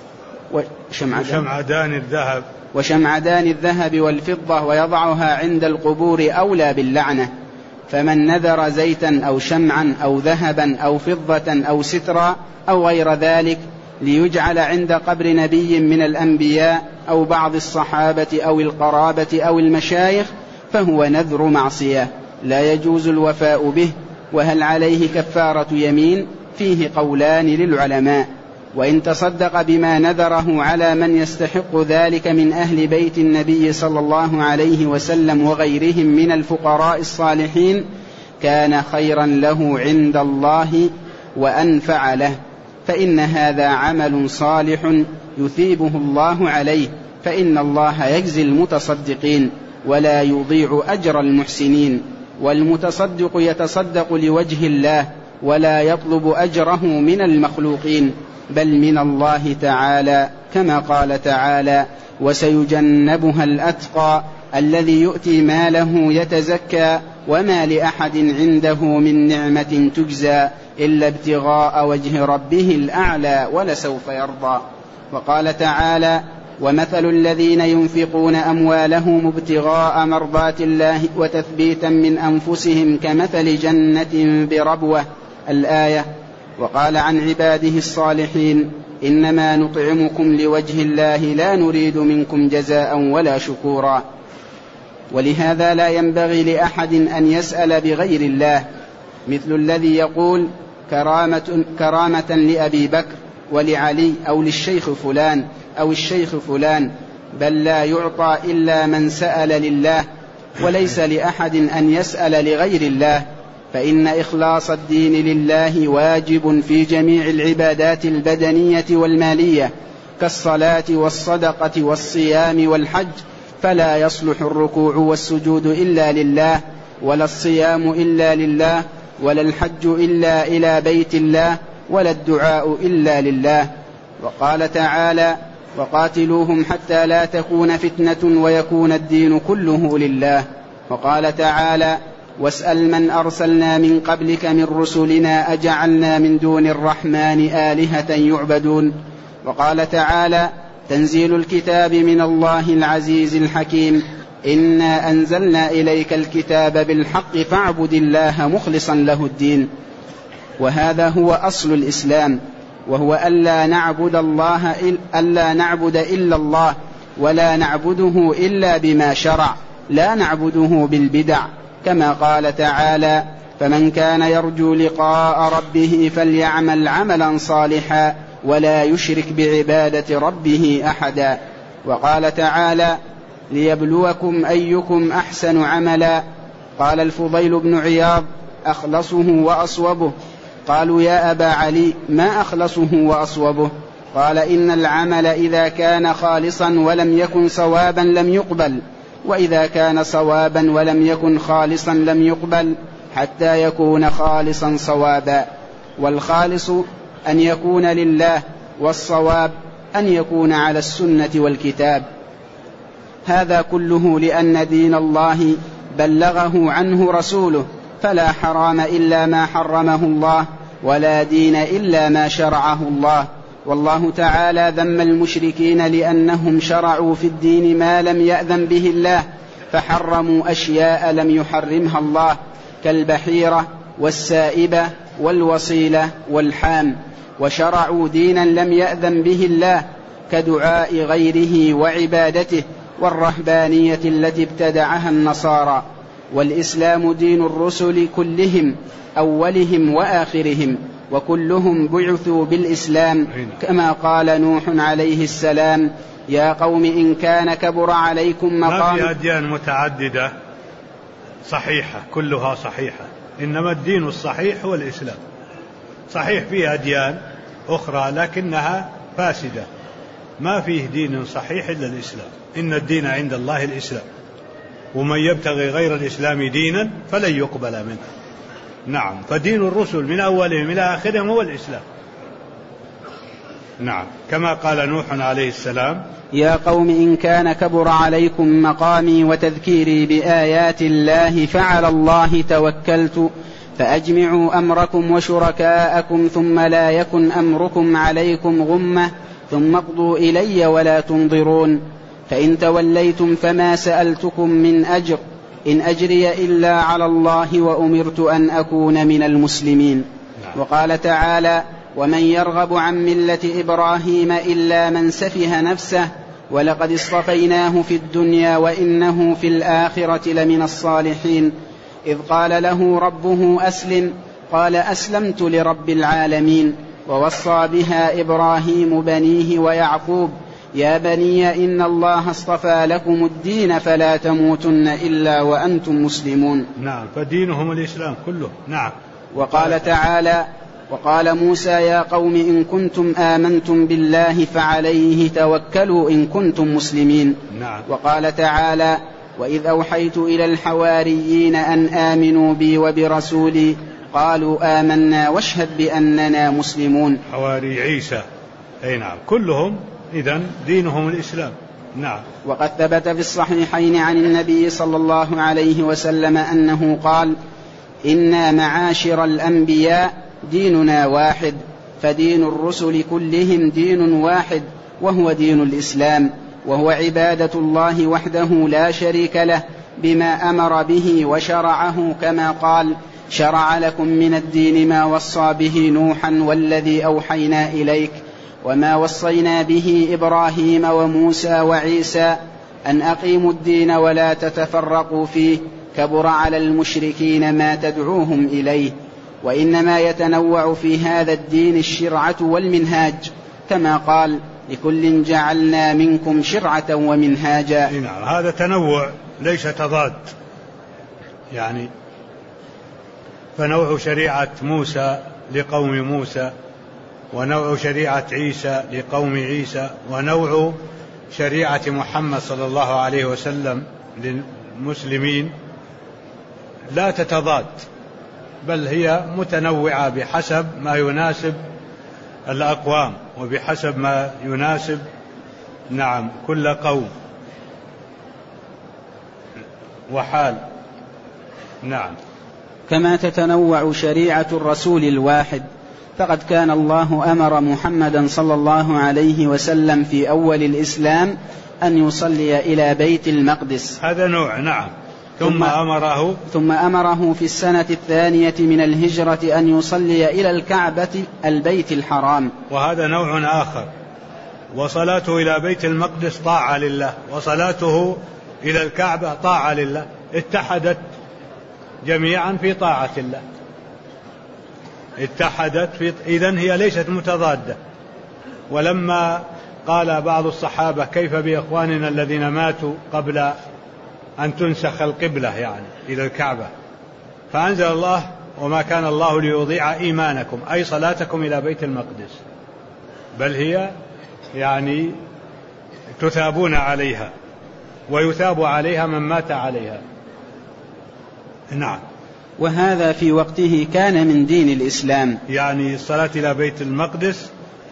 وشمعدان الذهب والفضة ويضعها عند القبور أولى باللعنة. فمن نذر زيتا أو شمعا أو ذهبا أو فضة أو سترا أو غير ذلك ليجعل عند قبر نبي من الأنبياء أو بعض الصحابة أو القرابة أو المشايخ، فهو نذر معصية لا يجوز الوفاء به. وهل عليه كفارة يمين؟ فيه قولان للعلماء. وإن تصدق بما نذره على من يستحق ذلك من أهل بيت النبي صلى الله عليه وسلم وغيرهم من الفقراء الصالحين كان خيرا له عند الله وأنفع له، فإن هذا عمل صالح يثيبه الله عليه، فإن الله يجزي المتصدقين ولا يضيع أجر المحسنين. والمتصدق يتصدق لوجه الله ولا يطلب أجره من المخلوقين، بل من الله تعالى، كما قال تعالى: وسيجنبها الأتقى الذي يؤتي ماله يتزكى وما لأحد عنده من نعمة تجزى إلا ابتغاء وجه ربه الأعلى ولسوف يرضى. وقال تعالى: ومثل الذين ينفقون أموالهم ابتغاء مرضات الله وتثبيتا من أنفسهم كمثل جنة بربوة، الآية. وقال عن عباده الصالحين: إنما نطعمكم لوجه الله لا نريد منكم جزاء ولا شكورا. ولهذا لا ينبغي لأحد أن يسأل بغير الله، مثل الذي يقول كرامة لأبي بكر ولعلي أو للشيخ فلان أو الشيخ فلان، بل لا يعطى إلا من سأل لله، وليس لأحد أن يسأل لغير الله، فإن إخلاص الدين لله واجب في جميع العبادات البدنية والمالية كالصلاة والصدقة والصيام والحج، فلا يصلح الركوع والسجود إلا لله، ولا الصيام إلا لله، ولا الحج إلا إلى بيت الله، ولا الدعاء إلا لله. وقال تعالى: وقاتلوهم حتى لا تكون فتنة ويكون الدين كله لله. وقال تعالى: واسأل من أرسلنا من قبلك من رسلنا أجعلنا من دون الرحمن آلهة يعبدون. وقال تعالى: تنزيل الكتاب من الله العزيز الحكيم، إنا أنزلنا إليك الكتاب بالحق فاعبد الله مخلصا له الدين. وهذا هو أصل الإسلام، وهو ألا نعبد إلا الله، ولا نعبده إلا بما شرع، لا نعبده بالبدع، كما قال تعالى: فمن كان يرجو لقاء ربه فليعمل عملا صالحا ولا يشرك بعبادة ربه أحدا. وقال تعالى: ليبلوكم أيكم أحسن عملا. قال الفضيل بن عياض: أخلصه وأصوبه. قالوا: يا أبا علي ما أخلصه وأصوبه؟ قال: إن العمل إذا كان خالصا ولم يكن صوابا لم يقبل، وإذا كان صوابا ولم يكن خالصا لم يقبل، حتى يكون خالصا صوابا. والخالص أن يكون لله، والصواب أن يكون على السنة والكتاب. هذا كله لأن دين الله بلغه عنه رسوله، فلا حرام إلا ما حرمه الله، ولا دين إلا ما شرعه الله. والله تعالى ذم المشركين لأنهم شرعوا في الدين ما لم يأذن به الله، فحرموا أشياء لم يحرمها الله، كالبحيرة والسائبة والوصيلة والحام، وشرعوا دينا لم يأذن به الله كدعاء غيره وعبادته والرهبانية التي ابتدعها النصارى. والإسلام دين الرسل كلهم، أولهم وآخرهم، وكلهم بعثوا بالإسلام، كما قال نوح عليه السلام: يا قوم إن كان كبر عليكم مقام. ما في أديان متعددة صحيحة كلها صحيحة، إنما الدين الصحيح هو الإسلام. صحيح فيه أديان أخرى لكنها فاسدة، ما فيه دين صحيح إلا الإسلام. إن الدين عند الله الإسلام، ومن يبتغي غير الإسلام دينا فلن يقبل منه. نعم، فدين الرسل من أولهم إلى آخرهم هو الإسلام. نعم، كما قال نوح عليه السلام: يا قوم إن كان كبر عليكم مقامي وتذكيري بآيات الله فعلى الله توكلت فأجمعوا أمركم وشركاءكم ثم لا يكن أمركم عليكم غمة ثم اقضوا إلي ولا تنظرون. فإن توليتم فما سألتكم من أجر، إن أجري إلا على الله وأمرت أن أكون من المسلمين. وقال تعالى: ومن يرغب عن ملة إبراهيم إلا من سفه نفسه ولقد اصطفيناه في الدنيا وإنه في الآخرة لمن الصالحين. إذ قال له ربه أسلم قال أسلمت لرب العالمين. ووصى بها إبراهيم بنيه ويعقوب: يا بني إن الله اصطفى لكم الدين فلا تموتن إلا وأنتم مسلمون. نعم، فدينهم الإسلام كله. نعم. وقال تعالى: وقال موسى: يا قوم إن كنتم آمنتم بالله فعليه توكلوا إن كنتم مسلمين. نعم. وقال تعالى: وإذ أوحيت إلى الحواريين أن آمنوا بي وبرسولي قالوا آمنا واشهد بأننا مسلمون. حواري عيسى، أي نعم، كلهم إذن دينهم الإسلام. نعم. وقد ثبت في الصحيحين عن النبي صلى الله عليه وسلم أنه قال: إنا معاشر الأنبياء ديننا واحد، فدين الرسل كلهم دين واحد، وهو دين الإسلام، وهو عبادة الله وحده لا شريك له بما أمر به وشرعه، كما قال: شرع لكم من الدين ما وصى به نوحا والذي أوحينا إليك وما وصينا به إبراهيم وموسى وعيسى أن أقيموا الدين ولا تتفرقوا فيه، كبر على المشركين ما تدعوهم إليه. وإنما يتنوع في هذا الدين الشرعة والمنهاج، كما قال: لكل جعلنا منكم شرعة ومنهاجا. نعم، هذا تنوع ليس تضاد، يعني فنوع شريعة موسى لقوم موسى، ونوع شريعة عيسى لقوم عيسى، ونوع شريعة محمد صلى الله عليه وسلم للمسلمين لا تتضاد، بل هي متنوعة بحسب ما يناسب الأقوام وبحسب ما يناسب كل قوم وحال. كما تتنوع شريعة الرسول الواحد، فقد كان الله أمر محمدا صلى الله عليه وسلم في أول الإسلام أن يصلي إلى بيت المقدس، هذا نوع. ثم أمره في السنة الثانية من الهجرة أن يصلي إلى الكعبة البيت الحرام، وهذا نوع آخر. وصلاته إلى بيت المقدس طاعة لله، وصلاته إلى الكعبة طاعة لله، اتحدت جميعا في طاعة الله، إذن هي ليست متضادة. ولما قال بعض الصحابة: كيف بإخواننا الذين ماتوا قبل أن تنسخ القبلة يعني إلى الكعبة؟ فأنزل الله: وما كان الله ليضيع إيمانكم، أي صلاتكم إلى بيت المقدس، بل هي يعني تثابون عليها ويثاب عليها من مات عليها. وهذا في وقته كان من دين الإسلام، يعني الصلاة إلى بيت المقدس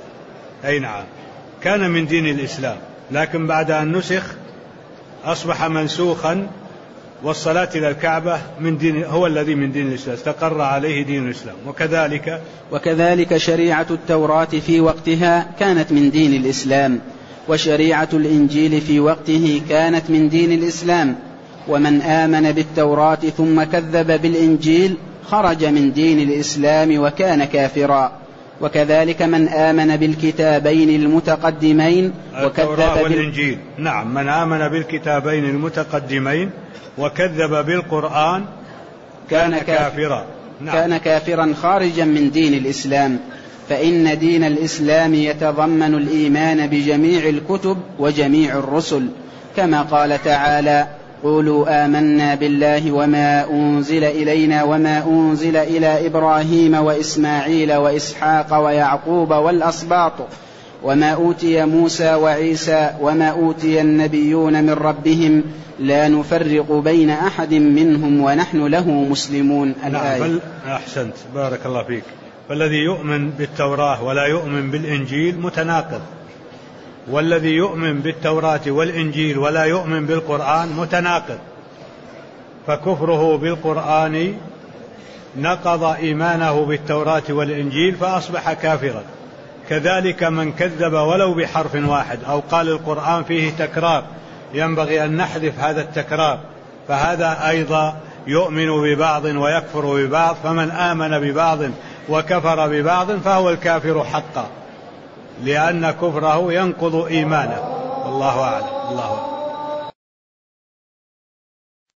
كان من دين الإسلام، لكن بعد أن نسخ أصبح منسوخا، والصلاة إلى الكعبة هو الذي من دين الإسلام، استقر عليه دين الإسلام. وكذلك شريعة التوراة في وقتها كانت من دين الإسلام، وشريعة الإنجيل في وقته كانت من دين الإسلام. ومن آمن بالتوراة ثم كذب بالإنجيل خرج من دين الإسلام وكان كافرا. وكذلك من آمن بالكتابين المتقدمين التوراة والإنجيل، من آمن بالكتابين المتقدمين وكذب بالقرآن كان كافرا. كان كافرا خارجا من دين الإسلام، فإن دين الإسلام يتضمن الإيمان بجميع الكتب وجميع الرسل، كما قال تعالى: قولوا آمنا بالله وما أنزل إلينا وما أنزل إلى إبراهيم وإسماعيل وإسحاق ويعقوب والأسباط وما أوتي موسى وعيسى وما أوتي النبيون من ربهم لا نفرق بين أحد منهم ونحن له مسلمون. الآية. أحسنت، بارك الله فيك. فالذي يؤمن بالتوراة ولا يؤمن بالإنجيل متناقض، والذي يؤمن بالتوراة والإنجيل ولا يؤمن بالقرآن متناقض، فكفره بالقرآن نقض إيمانه بالتوراة والإنجيل فأصبح كافرا. كذلك من كذب ولو بحرف واحد أو قال القرآن فيه تكرار ينبغي أن نحذف هذا التكرار، فهذا أيضا يؤمن ببعض ويكفر ببعض، فمن آمن ببعض وكفر ببعض فهو الكافر حقا، لأن كفره ينقض إيمانه. والله أعلم.